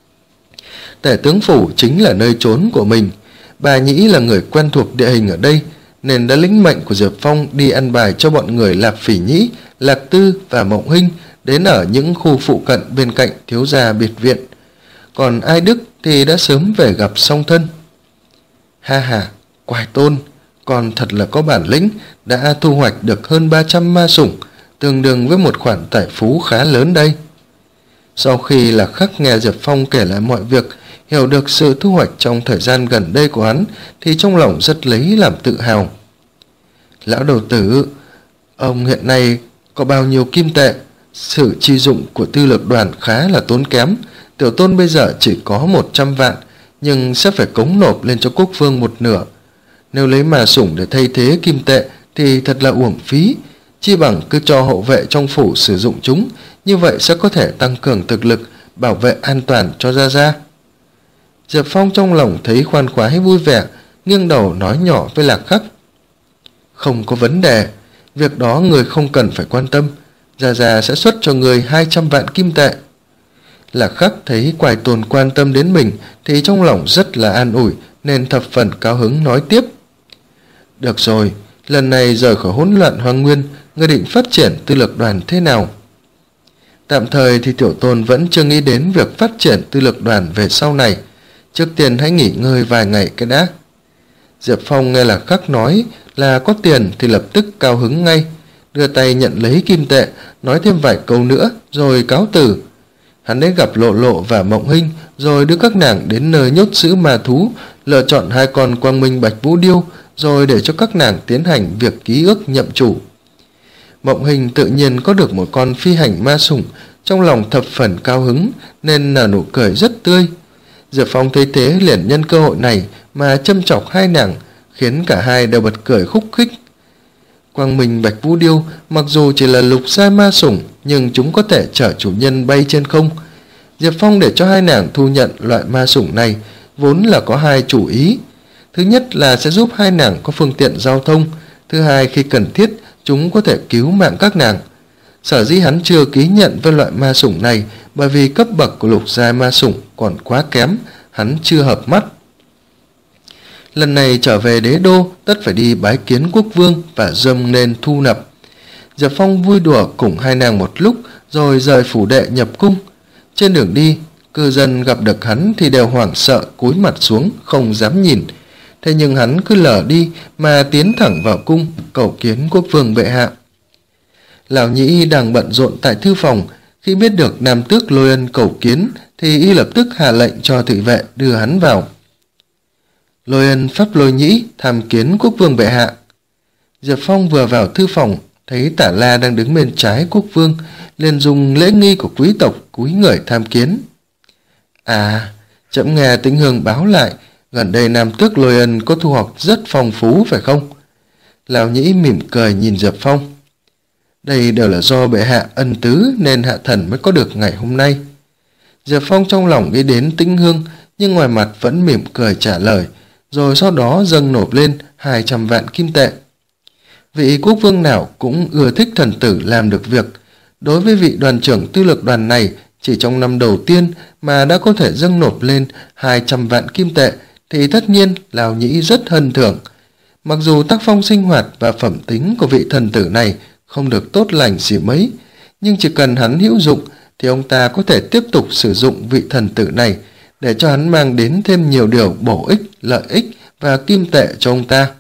Tể tướng phủ chính là nơi trốn của mình. Bà Nhĩ là người quen thuộc địa hình ở đây nên đã lĩnh mệnh của Diệp Phong đi ăn bài cho bọn người Lạp Phỉ Nhĩ, Lạc Tư và Mộng Hinh đến ở những khu phụ cận bên cạnh thiếu gia biệt viện. Còn Ai Đức thì đã sớm về gặp song thân. Ha ha, Quài Tôn, còn thật là có bản lĩnh, đã thu hoạch được hơn ba trăm ma sủng, tương đương với một khoản tài phú khá lớn đây. Sau khi Lạc Khắc nghe Diệp Phong kể lại mọi việc, hiểu được sự thu hoạch trong thời gian gần đây của hắn, thì trong lòng rất lấy làm tự hào. Lão đầu tử, ông hiện nay có bao nhiêu kim tệ? Sự chi dụng của tư lược đoàn khá là tốn kém. Tiểu tôn bây giờ chỉ có một trăm vạn, nhưng sẽ phải cống nộp lên cho quốc vương một nửa. Nếu lấy mà sủng để thay thế kim tệ thì thật là uổng phí, chi bằng cứ cho hậu vệ trong phủ sử dụng chúng, như vậy sẽ có thể tăng cường thực lực, bảo vệ an toàn cho Gia Gia. Diệp Phong trong lòng thấy khoan khoái vui vẻ, nghiêng đầu nói nhỏ với Lạc Khắc. Không có vấn đề, việc đó người không cần phải quan tâm, Gia Gia sẽ xuất cho người hai trăm vạn kim tệ. Lạc Khắc thấy Quài Tôn quan tâm đến mình thì trong lòng rất là an ủi, nên thập phần cao hứng nói tiếp. Được rồi, lần này rời khỏi hỗn loạn hoang nguyên, ngươi định phát triển tư lược đoàn thế nào? Tạm thời thì tiểu tôn vẫn chưa nghĩ đến việc phát triển tư lược đoàn về sau này, trước tiên hãy nghỉ ngơi vài ngày cái đã. Diệp Phong nghe Lạc Khắc nói là có tiền thì lập tức cao hứng ngay, đưa tay nhận lấy kim tệ, nói thêm vài câu nữa rồi cáo từ. Hắn đến gặp Lộ Lộ và Mộng Hinh, rồi đưa các nàng đến nơi nhốt giữ ma thú, lựa chọn hai con Quang Minh Bạch Vũ Điêu, rồi để cho các nàng tiến hành việc ký ước nhậm chủ. Mộng Hình tự nhiên có được một con phi hành ma sủng, trong lòng thập phần cao hứng nên nở nụ cười rất tươi. Diệp Phong thấy thế liền nhân cơ hội này mà châm chọc hai nàng, khiến cả hai đều bật cười khúc khích. Quang Minh Bạch Vũ Điêu mặc dù chỉ là lục giai ma sủng, nhưng chúng có thể chở chủ nhân bay trên không. Diệp Phong để cho hai nàng thu nhận loại ma sủng này vốn là có hai chủ ý. Thứ nhất là sẽ giúp hai nàng có phương tiện giao thông, thứ hai khi cần thiết chúng có thể cứu mạng các nàng. Sở dĩ hắn chưa ký nhận với loại ma sủng này bởi vì cấp bậc của lục giai ma sủng còn quá kém, hắn chưa hợp mắt. Lần này trở về đế đô tất phải đi bái kiến quốc vương và dâng nên thu nạp. Diệp Phong vui đùa cùng hai nàng một lúc rồi rời phủ đệ nhập cung. Trên đường đi, cư dân gặp được hắn thì đều hoảng sợ cúi mặt xuống không dám nhìn. Thế nhưng hắn cứ lờ đi mà tiến thẳng vào cung cầu kiến quốc vương bệ hạ. Lão Nhĩ đang bận rộn tại thư phòng, khi biết được nam tước Lôi Ân cầu kiến thì y lập tức hạ lệnh cho thị vệ đưa hắn vào. Lôi Ân pháp Lôi Nhĩ tham kiến quốc vương bệ hạ. Diệp Phong vừa vào thư phòng thấy Tả La đang đứng bên trái quốc vương, liền dùng lễ nghi của quý tộc cúi người tham kiến. À, trẫm nghe Tĩnh Hương báo lại gần đây nam tước Lôi Ân có thu hoạch rất phong phú phải không? Lão Nhĩ mỉm cười nhìn Diệp Phong. Đây đều là do bệ hạ ân tứ nên hạ thần mới có được ngày hôm nay. Diệp Phong trong lòng nghĩ đến Tĩnh Hương nhưng ngoài mặt vẫn mỉm cười trả lời, rồi sau đó dâng nộp lên hai trăm vạn kim tệ. Vị quốc vương nào cũng ưa thích thần tử làm được việc. Đối với vị đoàn trưởng tư lược đoàn này, chỉ trong năm đầu tiên mà đã có thể dâng nộp lên hai trăm vạn kim tệ thì tất nhiên Lão Nhĩ rất hân thưởng. Mặc dù tác phong sinh hoạt và phẩm tính của vị thần tử này không được tốt lành gì mấy, nhưng chỉ cần hắn hữu dụng thì ông ta có thể tiếp tục sử dụng vị thần tử này để cho hắn mang đến thêm nhiều điều bổ ích, lợi ích và kim tệ cho ông ta.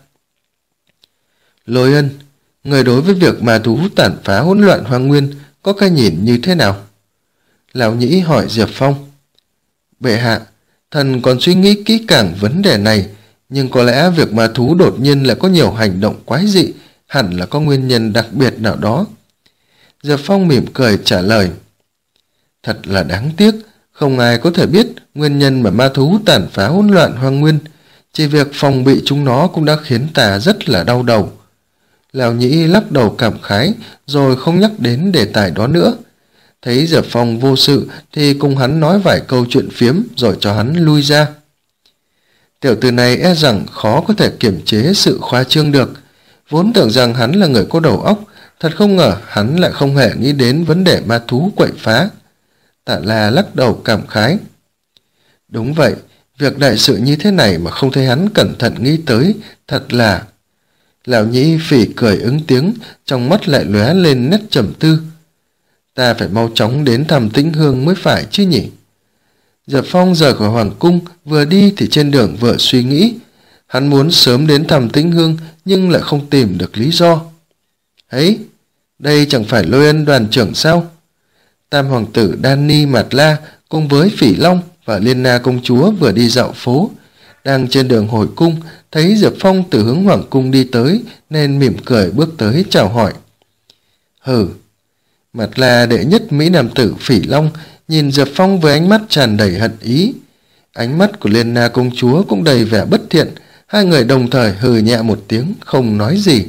Lôi Ân, người đối với việc ma thú tàn phá hỗn loạn hoang nguyên có cái nhìn như thế nào? Lão Nhĩ hỏi Diệp Phong. Bệ hạ, thần còn suy nghĩ kỹ càng vấn đề này, nhưng có lẽ việc ma thú đột nhiên lại có nhiều hành động quái dị, hẳn là có nguyên nhân đặc biệt nào đó. Diệp Phong mỉm cười trả lời. Thật là đáng tiếc, không ai có thể biết nguyên nhân mà ma thú tàn phá hỗn loạn hoang nguyên, chỉ việc phòng bị chúng nó cũng đã khiến ta rất là đau đầu. Lão Nhĩ lắc đầu cảm khái rồi không nhắc đến đề tài đó nữa. Thấy Diệp Phong vô sự thì cùng hắn nói vài câu chuyện phiếm rồi cho hắn lui ra. Tiểu tử này e rằng khó có thể kiềm chế sự khoa trương được. Vốn tưởng rằng hắn là người có đầu óc, thật không ngờ hắn lại không hề nghĩ đến vấn đề ma thú quậy phá. Tạ La lắc đầu cảm khái. Đúng vậy, việc đại sự như thế này mà không thấy hắn cẩn thận nghĩ tới, thật là... Lão Nhĩ phỉ cười ứng tiếng, trong mắt lại lóe lên nét trầm tư. Ta phải mau chóng đến thăm Tĩnh Hương mới phải chứ nhỉ? Diệp Phong rời khỏi hoàng cung, vừa đi thì trên đường vừa suy nghĩ. Hắn muốn sớm đến thăm Tĩnh Hương nhưng lại không tìm được lý do. Ấy, đây chẳng phải Lôi Ân đoàn trưởng sao? Tam hoàng tử Đan Mạt La cùng với Phỉ Long và Liên Na công chúa vừa đi dạo phố. Đang trên đường hồi cung, thấy Diệp Phong từ hướng hoàng cung đi tới nên mỉm cười bước tới chào hỏi. Hừ, Mạt La đệ nhất Mỹ nam tử Phỉ Long nhìn Diệp Phong với ánh mắt tràn đầy hận ý. Ánh mắt của Liên Na công chúa cũng đầy vẻ bất thiện, hai người đồng thời hừ nhẹ một tiếng không nói gì.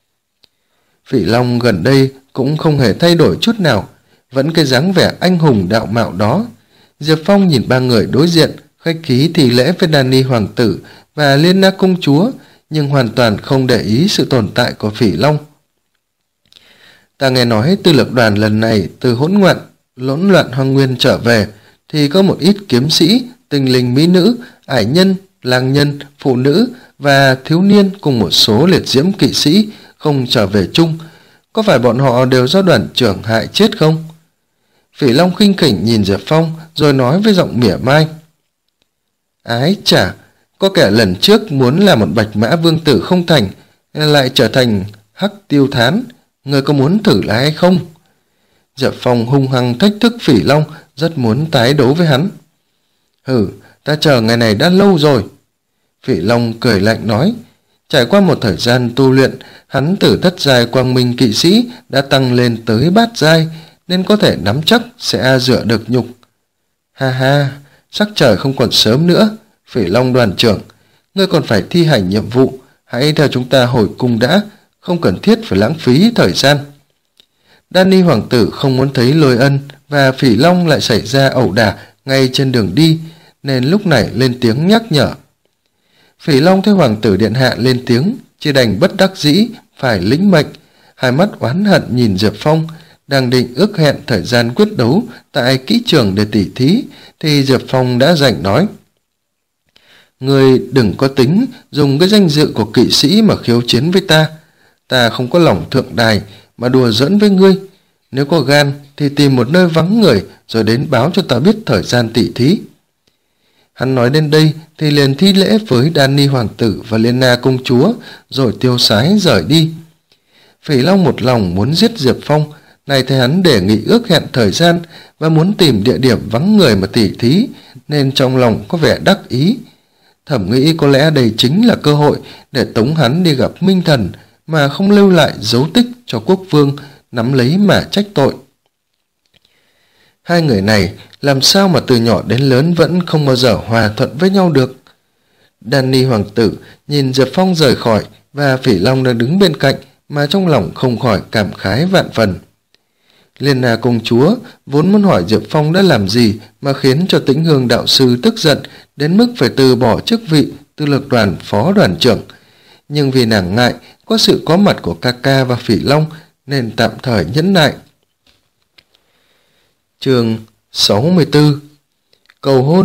Phỉ Long gần đây cũng không hề thay đổi chút nào, vẫn cái dáng vẻ anh hùng đạo mạo đó. Diệp Phong nhìn ba người đối diện, khách khí thì lễ với Đan hoàng tử và Liên Na công chúa, nhưng hoàn toàn không để ý sự tồn tại của Phỉ Long. Ta nghe nói tư lược đoàn lần này từ hỗn loạn, hỗn loạn hoang nguyên trở về, thì có một ít kiếm sĩ, tinh linh mỹ nữ, ải nhân, lang nhân, phụ nữ và thiếu niên cùng một số liệt diễm kỵ sĩ không trở về chung. Có phải bọn họ đều do đoàn trưởng hại chết không? Phỉ Long khinh khỉnh nhìn Diệp Phong rồi nói với giọng mỉa mai. Ái chà, có kẻ lần trước muốn làm một bạch mã vương tử không thành, lại trở thành hắc tiêu thán. Người có muốn thử lại hay không? Diệp Phong hung hăng thách thức Phỉ Long, rất muốn tái đấu với hắn. Hừ, ta chờ ngày này đã lâu rồi. Phỉ Long cười lạnh nói. Trải qua một thời gian tu luyện, hắn từ thất giai quang minh kỵ sĩ đã tăng lên tới bát giai, nên có thể nắm chắc sẽ rửa được nhục. Ha ha, sắc trời không còn sớm nữa. Phỉ Long đoàn trưởng, ngươi còn phải thi hành nhiệm vụ, hãy theo chúng ta hồi cung đã, không cần thiết phải lãng phí thời gian. Danny hoàng tử không muốn thấy Lôi Ân và Phỉ Long lại xảy ra ẩu đả ngay trên đường đi, nên lúc này lên tiếng nhắc nhở. Phỉ Long thấy hoàng tử điện hạ lên tiếng, chỉ đành bất đắc dĩ phải lĩnh mệnh, hai mắt oán hận nhìn Diệp Phong, đang định ước hẹn thời gian quyết đấu tại kỹ trường để tỉ thí, thì Diệp Phong đã rảnh nói: Ngươi đừng có tính dùng cái danh dự của kỵ sĩ mà khiêu chiến với ta. Ta không có lòng thượng đài mà đùa giỡn với ngươi. Nếu có gan thì tìm một nơi vắng người rồi đến báo cho ta biết thời gian tỉ thí. Hắn nói đến đây thì liền thi lễ với Danny hoàng tử và Lena công chúa, rồi tiêu sái rời đi. Phỉ Long một lòng muốn giết Diệp Phong, này thấy hắn đề nghị ước hẹn thời gian và muốn tìm địa điểm vắng người mà tỉ thí, nên trong lòng có vẻ đắc ý. Thẩm nghĩ có lẽ đây chính là cơ hội để tống hắn đi gặp Minh Thần, mà không lưu lại dấu tích cho quốc vương nắm lấy mà trách tội. Hai người này làm sao mà từ nhỏ đến lớn vẫn không bao giờ hòa thuận với nhau được. Danny hoàng tử nhìn Diệp Phong rời khỏi và Phỉ Long đang đứng bên cạnh, mà trong lòng không khỏi cảm khái vạn phần. Lena công chúa vốn muốn hỏi Diệp Phong đã làm gì mà khiến cho Tĩnh Hương đạo sư tức giận đến mức phải từ bỏ chức vị tư lược đoàn phó đoàn trưởng, nhưng vì nàng ngại có sự có mặt của ca ca và Phỉ Long nên tạm thời nhẫn nại. Chương sáu mươi tư. Cầu hôn.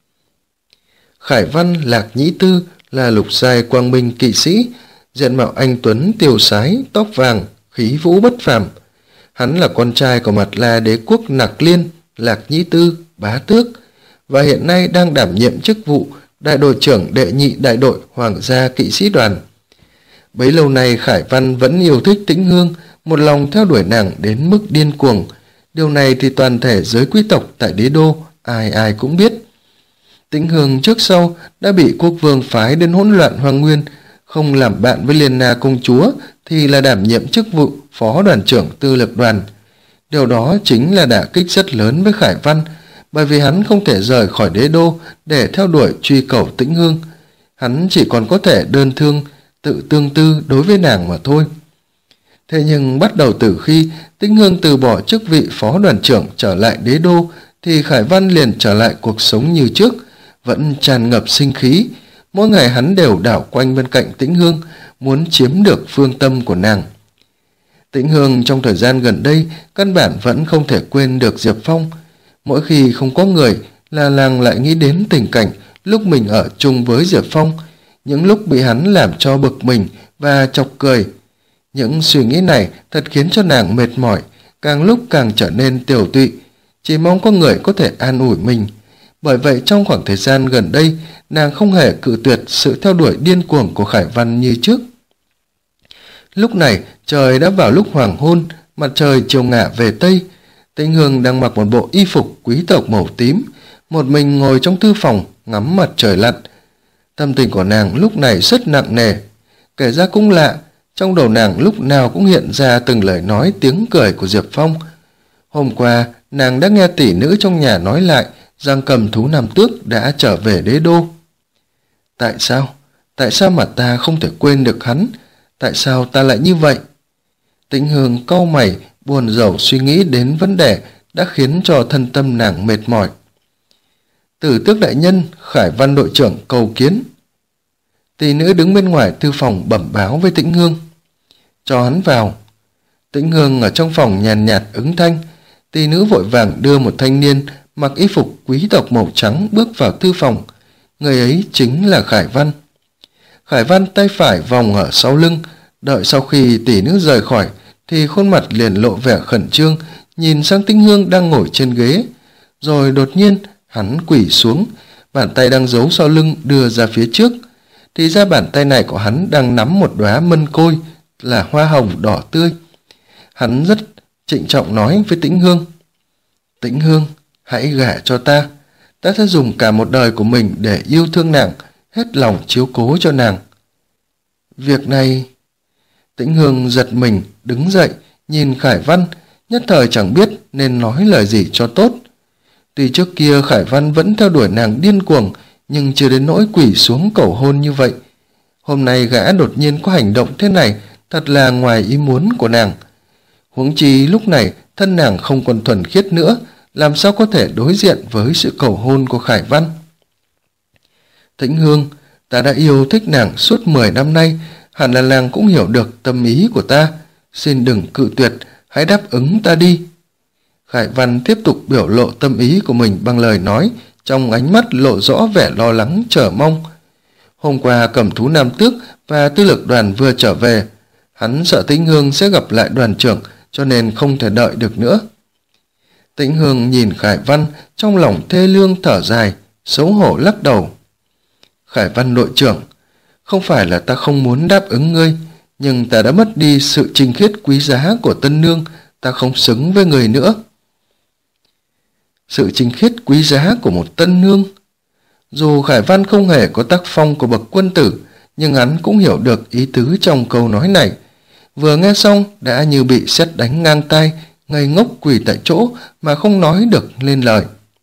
Khải Văn Lạc Nhĩ Tư là lục giai quang minh kỵ sĩ, diện mạo anh tuấn tiêu sái, tóc vàng, khí vũ bất phàm. Hắn là con trai của Mạt La đế quốc Nạc Liên, Lạc Nhĩ Tư, bá tước, và hiện nay đang đảm nhiệm chức vụ đại đội trưởng đệ nhị đại đội Hoàng gia kỵ sĩ đoàn. Bấy lâu nay Khải Văn vẫn yêu thích Tĩnh Hương, một lòng theo đuổi nàng đến mức điên cuồng. Điều này thì toàn thể giới quý tộc tại đế đô ai ai cũng biết. Tĩnh Hương trước sau đã bị quốc vương phái đến hỗn loạn Hoàng Nguyên, không làm bạn với Lena công chúa thì là đảm nhiệm chức vụ phó đoàn trưởng tư lực đoàn. Điều đó chính là đả kích rất lớn với Khải Văn, bởi vì hắn không thể rời khỏi đế đô để theo đuổi truy cầu Tĩnh Hương. Hắn chỉ còn có thể đơn thương, tự tương tư đối với nàng mà thôi. Thế nhưng bắt đầu từ khi Tĩnh Hương từ bỏ chức vị phó đoàn trưởng trở lại đế đô, thì Khải Văn liền trở lại cuộc sống như trước, vẫn tràn ngập sinh khí. Mỗi ngày hắn đều đảo quanh bên cạnh Tĩnh Hương, muốn chiếm được phương tâm của nàng. Tĩnh Hương trong thời gian gần đây căn bản vẫn không thể quên được Diệp Phong. Mỗi khi không có người là nàng lại nghĩ đến tình cảnh lúc mình ở chung với Diệp Phong, những lúc bị hắn làm cho bực mình và chọc cười. Những suy nghĩ này thật khiến cho nàng mệt mỏi, càng lúc càng trở nên tiểu tụy, chỉ mong có người có thể an ủi mình. Bởi vậy trong khoảng thời gian gần đây, nàng không hề cự tuyệt sự theo đuổi điên cuồng của Khải Văn như trước. Lúc này trời đã vào lúc hoàng hôn, mặt trời chiều ngả về tây. Tĩnh Hương đang mặc một bộ y phục quý tộc màu tím, một mình ngồi trong thư phòng ngắm mặt trời lặn. Tâm tình của nàng lúc này rất nặng nề. Kể ra cũng lạ, trong đầu nàng lúc nào cũng hiện ra từng lời nói tiếng cười của Diệp Phong. Hôm qua nàng đã nghe tỷ nữ trong nhà nói lại rằng Cầm Thú Nam Tước đã trở về đế đô. Tại sao? Tại sao mà ta không thể quên được hắn? Tại sao ta lại như vậy? Tĩnh Hương cau mày, buồn rầu suy nghĩ đến vấn đề đã khiến cho thân tâm nàng mệt mỏi. Tử Tước đại nhân, Khải Văn đội trưởng cầu kiến. Tỷ nữ đứng bên ngoài thư phòng bẩm báo với Tĩnh Hương. Cho hắn vào. Tĩnh Hương ở trong phòng nhàn nhạt ứng thanh. Tỷ nữ vội vàng đưa một thanh niên mặc y phục quý tộc màu trắng bước vào thư phòng. Người ấy chính là Khải Văn. Khải Văn tay phải vòng ở sau lưng, đợi sau khi tỷ nữ rời khỏi thì khuôn mặt liền lộ vẻ khẩn trương, nhìn sang Tĩnh Hương đang ngồi trên ghế. Rồi đột nhiên hắn quỳ xuống, bàn tay đang giấu sau lưng đưa ra phía trước. Thì ra bàn tay này của hắn đang nắm một đóa mân côi là hoa hồng đỏ tươi. Hắn rất trịnh trọng nói với Tĩnh Hương: Tĩnh Hương, hãy gả cho ta. Ta sẽ dùng cả một đời của mình để yêu thương nàng, hết lòng chiếu cố cho nàng. việc này... Tĩnh Hương giật mình, đứng dậy, nhìn Khải Văn, nhất thời chẳng biết nên nói lời gì cho tốt. Tuy trước kia Khải Văn vẫn theo đuổi nàng điên cuồng, nhưng chưa đến nỗi quỳ xuống cầu hôn như vậy. Hôm nay gã đột nhiên có hành động thế này, thật là ngoài ý muốn của nàng. Huống chi lúc này thân nàng không còn thuần khiết nữa, làm sao có thể đối diện với sự cầu hôn của Khải Văn. Tĩnh Hương, ta đã yêu thích nàng suốt mười năm nay, hẳn là nàng cũng hiểu được tâm ý của ta. Xin đừng cự tuyệt, hãy đáp ứng ta đi. Khải Văn tiếp tục biểu lộ tâm ý của mình bằng lời nói, trong ánh mắt lộ rõ vẻ lo lắng chờ mong. Hôm qua Cầm Thú Nam Tước và Tư Lực Đoàn vừa trở về, hắn sợ Tĩnh Hương sẽ gặp lại đoàn trưởng, cho nên không thể đợi được nữa. Tĩnh Hương nhìn Khải Văn, trong lòng thê lương thở dài, xấu hổ lắc đầu. Khải Văn đội trưởng, không phải là ta không muốn đáp ứng ngươi, nhưng ta đã mất đi sự trinh khiết quý giá của tân nương, ta không xứng với người nữa. Sự trinh khiết quý giá của một tân nương. Dù Khải Văn không hề có tác phong của bậc quân tử, nhưng hắn cũng hiểu được ý tứ trong câu nói này. Vừa nghe xong đã như bị sét đánh ngang tai, ngây ngốc quỳ tại chỗ mà không nói được lên lời.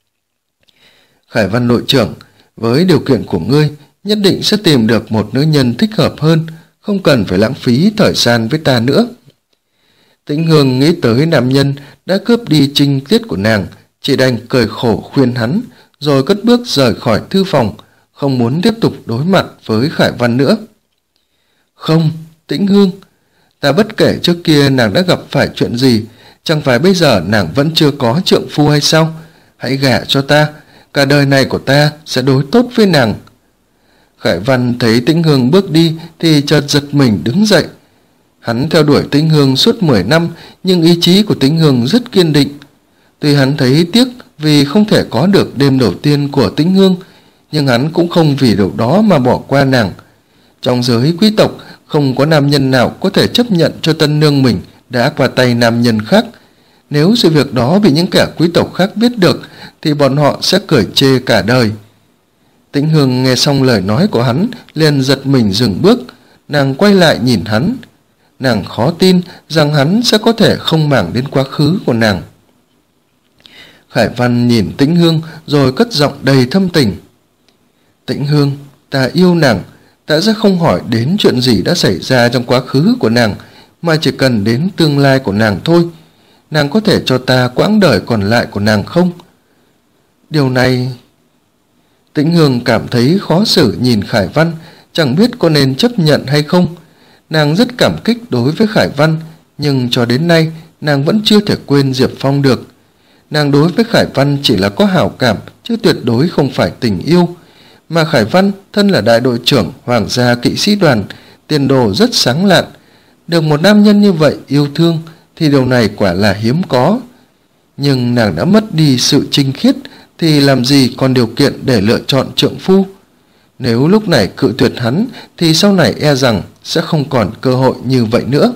Khải Văn đội trưởng, với điều kiện của ngươi, nhất định sẽ tìm được một nữ nhân thích hợp hơn, không cần phải lãng phí thời gian với ta nữa. Tĩnh Hương nghĩ tới nam nhân đã cướp đi trinh tiết của nàng, chỉ đành cười khổ khuyên hắn, rồi cất bước rời khỏi thư phòng, không muốn tiếp tục đối mặt với Khải Văn nữa. Không, Tĩnh Hương, ta bất kể trước kia nàng đã gặp phải chuyện gì, chẳng phải bây giờ nàng vẫn chưa có trượng phu hay sao? Hãy gả cho ta, cả đời này của ta sẽ đối tốt với nàng. Khải Văn thấy Tĩnh Hương bước đi thì chợt giật mình đứng dậy. Hắn theo đuổi Tĩnh Hương suốt mười năm, nhưng ý chí của Tĩnh Hương rất kiên định. Tuy hắn thấy tiếc vì không thể có được đêm đầu tiên của Tĩnh Hương, nhưng hắn cũng không vì điều đó mà bỏ qua nàng. Trong giới quý tộc, không có nam nhân nào có thể chấp nhận cho tân nương mình đã qua tay nam nhân khác. Nếu sự việc đó bị những kẻ quý tộc khác biết được, thì bọn họ sẽ cười chê cả đời. Tĩnh Hương nghe xong lời nói của hắn, liền giật mình dừng bước. Nàng quay lại nhìn hắn. Nàng khó tin rằng hắn sẽ có thể không màng đến quá khứ của nàng. Khải Văn nhìn Tĩnh Hương rồi cất giọng đầy thâm tình. Tĩnh Hương, ta yêu nàng, ta sẽ không hỏi đến chuyện gì đã xảy ra trong quá khứ của nàng, mà chỉ cần đến tương lai của nàng thôi. Nàng có thể cho ta quãng đời còn lại của nàng không? Điều này... Tĩnh Hương cảm thấy khó xử nhìn Khải Văn, chẳng biết có nên chấp nhận hay không. Nàng rất cảm kích đối với Khải Văn, nhưng cho đến nay nàng vẫn chưa thể quên Diệp Phong được. Nàng đối với Khải Văn chỉ là có hảo cảm, chứ tuyệt đối không phải tình yêu. Mà Khải Văn thân là đại đội trưởng Hoàng gia kỵ sĩ đoàn, tiền đồ rất sáng lạn. Được một nam nhân như vậy yêu thương thì điều này quả là hiếm có. Nhưng nàng đã mất đi sự trinh khiết thì làm gì còn điều kiện để lựa chọn trượng phu. Nếu lúc này cự tuyệt hắn thì sau này e rằng sẽ không còn cơ hội như vậy nữa.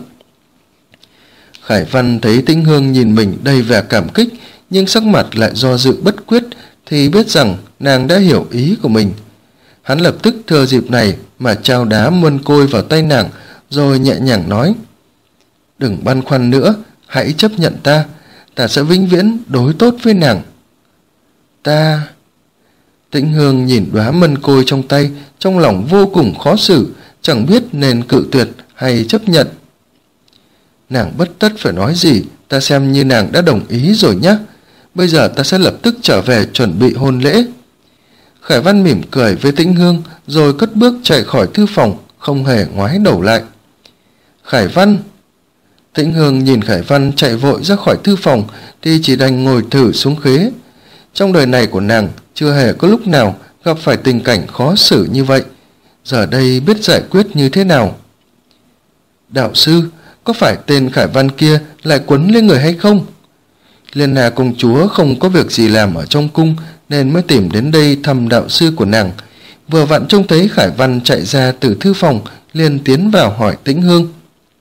Khải Văn thấy Tĩnh Hương nhìn mình đầy vẻ cảm kích, nhưng sắc mặt lại do dự bất quyết, thì biết rằng nàng đã hiểu ý của mình. Hắn lập tức thừa dịp này mà trao đá muôn côi vào tay nàng, rồi nhẹ nhàng nói: Đừng băn khoăn nữa, hãy chấp nhận ta, ta sẽ vĩnh viễn đối tốt với nàng. Ta... Tĩnh Hương nhìn đóa mân côi trong tay, trong lòng vô cùng khó xử, chẳng biết nên cự tuyệt hay chấp nhận. Nàng bất tất phải nói gì, ta xem như nàng đã đồng ý rồi nhé. Bây giờ ta sẽ lập tức trở về chuẩn bị hôn lễ. Khải Văn mỉm cười với Tĩnh Hương, rồi cất bước chạy khỏi thư phòng, không hề ngoái đầu lại. Khải Văn... Tĩnh Hương nhìn Khải Văn chạy vội ra khỏi thư phòng thì chỉ đành ngồi thử xuống ghế. Trong đời này của nàng chưa hề có lúc nào gặp phải tình cảnh khó xử như vậy. Giờ đây biết giải quyết như thế nào? Đạo sư, có phải tên Khải Văn kia lại quấn lên người hay không? Liên Hà công chúa không có việc gì làm ở trong cung nên mới tìm đến đây thăm đạo sư của nàng. Vừa vặn trông thấy Khải Văn chạy ra từ thư phòng, liền tiến vào hỏi Tĩnh Hương.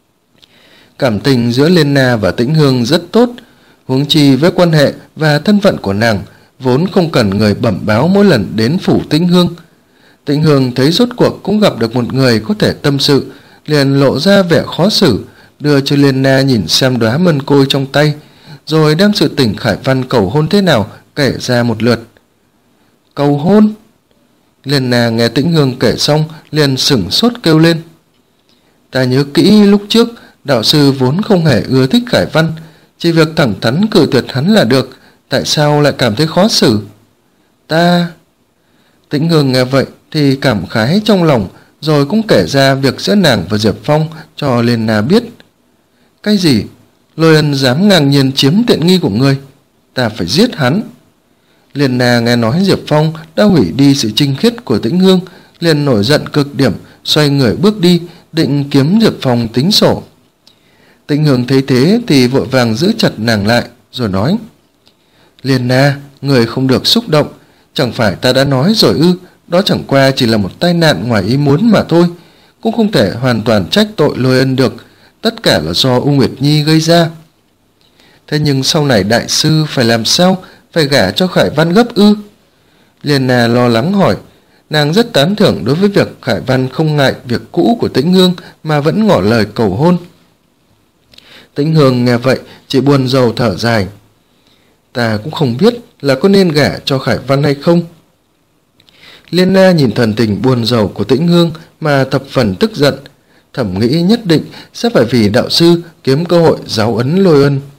Cảm tình giữa Liên Na và Tĩnh Hương rất tốt, huống chi với quan hệ và thân phận của nàng vốn không cần người bẩm báo mỗi lần đến phủ Tĩnh Hương. Tĩnh Hương thấy rốt cuộc cũng gặp được một người có thể tâm sự, liền lộ ra vẻ khó xử, đưa cho Liên Na nhìn xem đóa mân côi trong tay, rồi đem sự tình Khải Văn cầu hôn thế nào kể ra một lượt. Cầu hôn? Liên Na nghe Tĩnh Hương kể xong liền sửng sốt kêu lên. Ta nhớ kỹ lúc trước đạo sư vốn không hề ưa thích Khải Văn, chỉ việc thẳng thắn cự tuyệt hắn là được, tại sao lại cảm thấy khó xử? Ta... Tĩnh Hương nghe vậy thì cảm khái trong lòng, rồi cũng kể ra việc giữa nàng và Diệp Phong cho Liên Na biết. Cái gì? Lôi Ân dám ngang nhiên chiếm tiện nghi của ngươi, ta phải giết hắn. Liên Na nghe nói Diệp Phong đã hủy đi sự trinh khiết của Tĩnh Hương, liền nổi giận cực điểm, xoay người bước đi, định kiếm Diệp Phong tính sổ. Tĩnh Hương thấy thế thì vội vàng giữ chặt nàng lại, rồi nói: Liên Na, người không được xúc động, chẳng phải ta đã nói rồi ư, đó chẳng qua chỉ là một tai nạn ngoài ý muốn mà thôi, cũng không thể hoàn toàn trách tội Lôi Ân được, tất cả là do U Nguyệt Nhi gây ra. Thế nhưng sau này đại sư phải làm sao, phải gả cho Khải Văn gấp ư? Liên Na lo lắng hỏi. Nàng rất tán thưởng đối với việc Khải Văn không ngại việc cũ của Tĩnh Hương mà vẫn ngỏ lời cầu hôn. Tĩnh Hương nghe vậy chỉ buồn rầu thở dài. Ta cũng không biết là có nên gả cho Khải Văn hay không. Liên Na nhìn thần tình buồn rầu của Tĩnh Hương mà thập phần tức giận, thầm nghĩ nhất định sẽ phải vì đạo sư kiếm cơ hội giáo ấn Lôi Ân.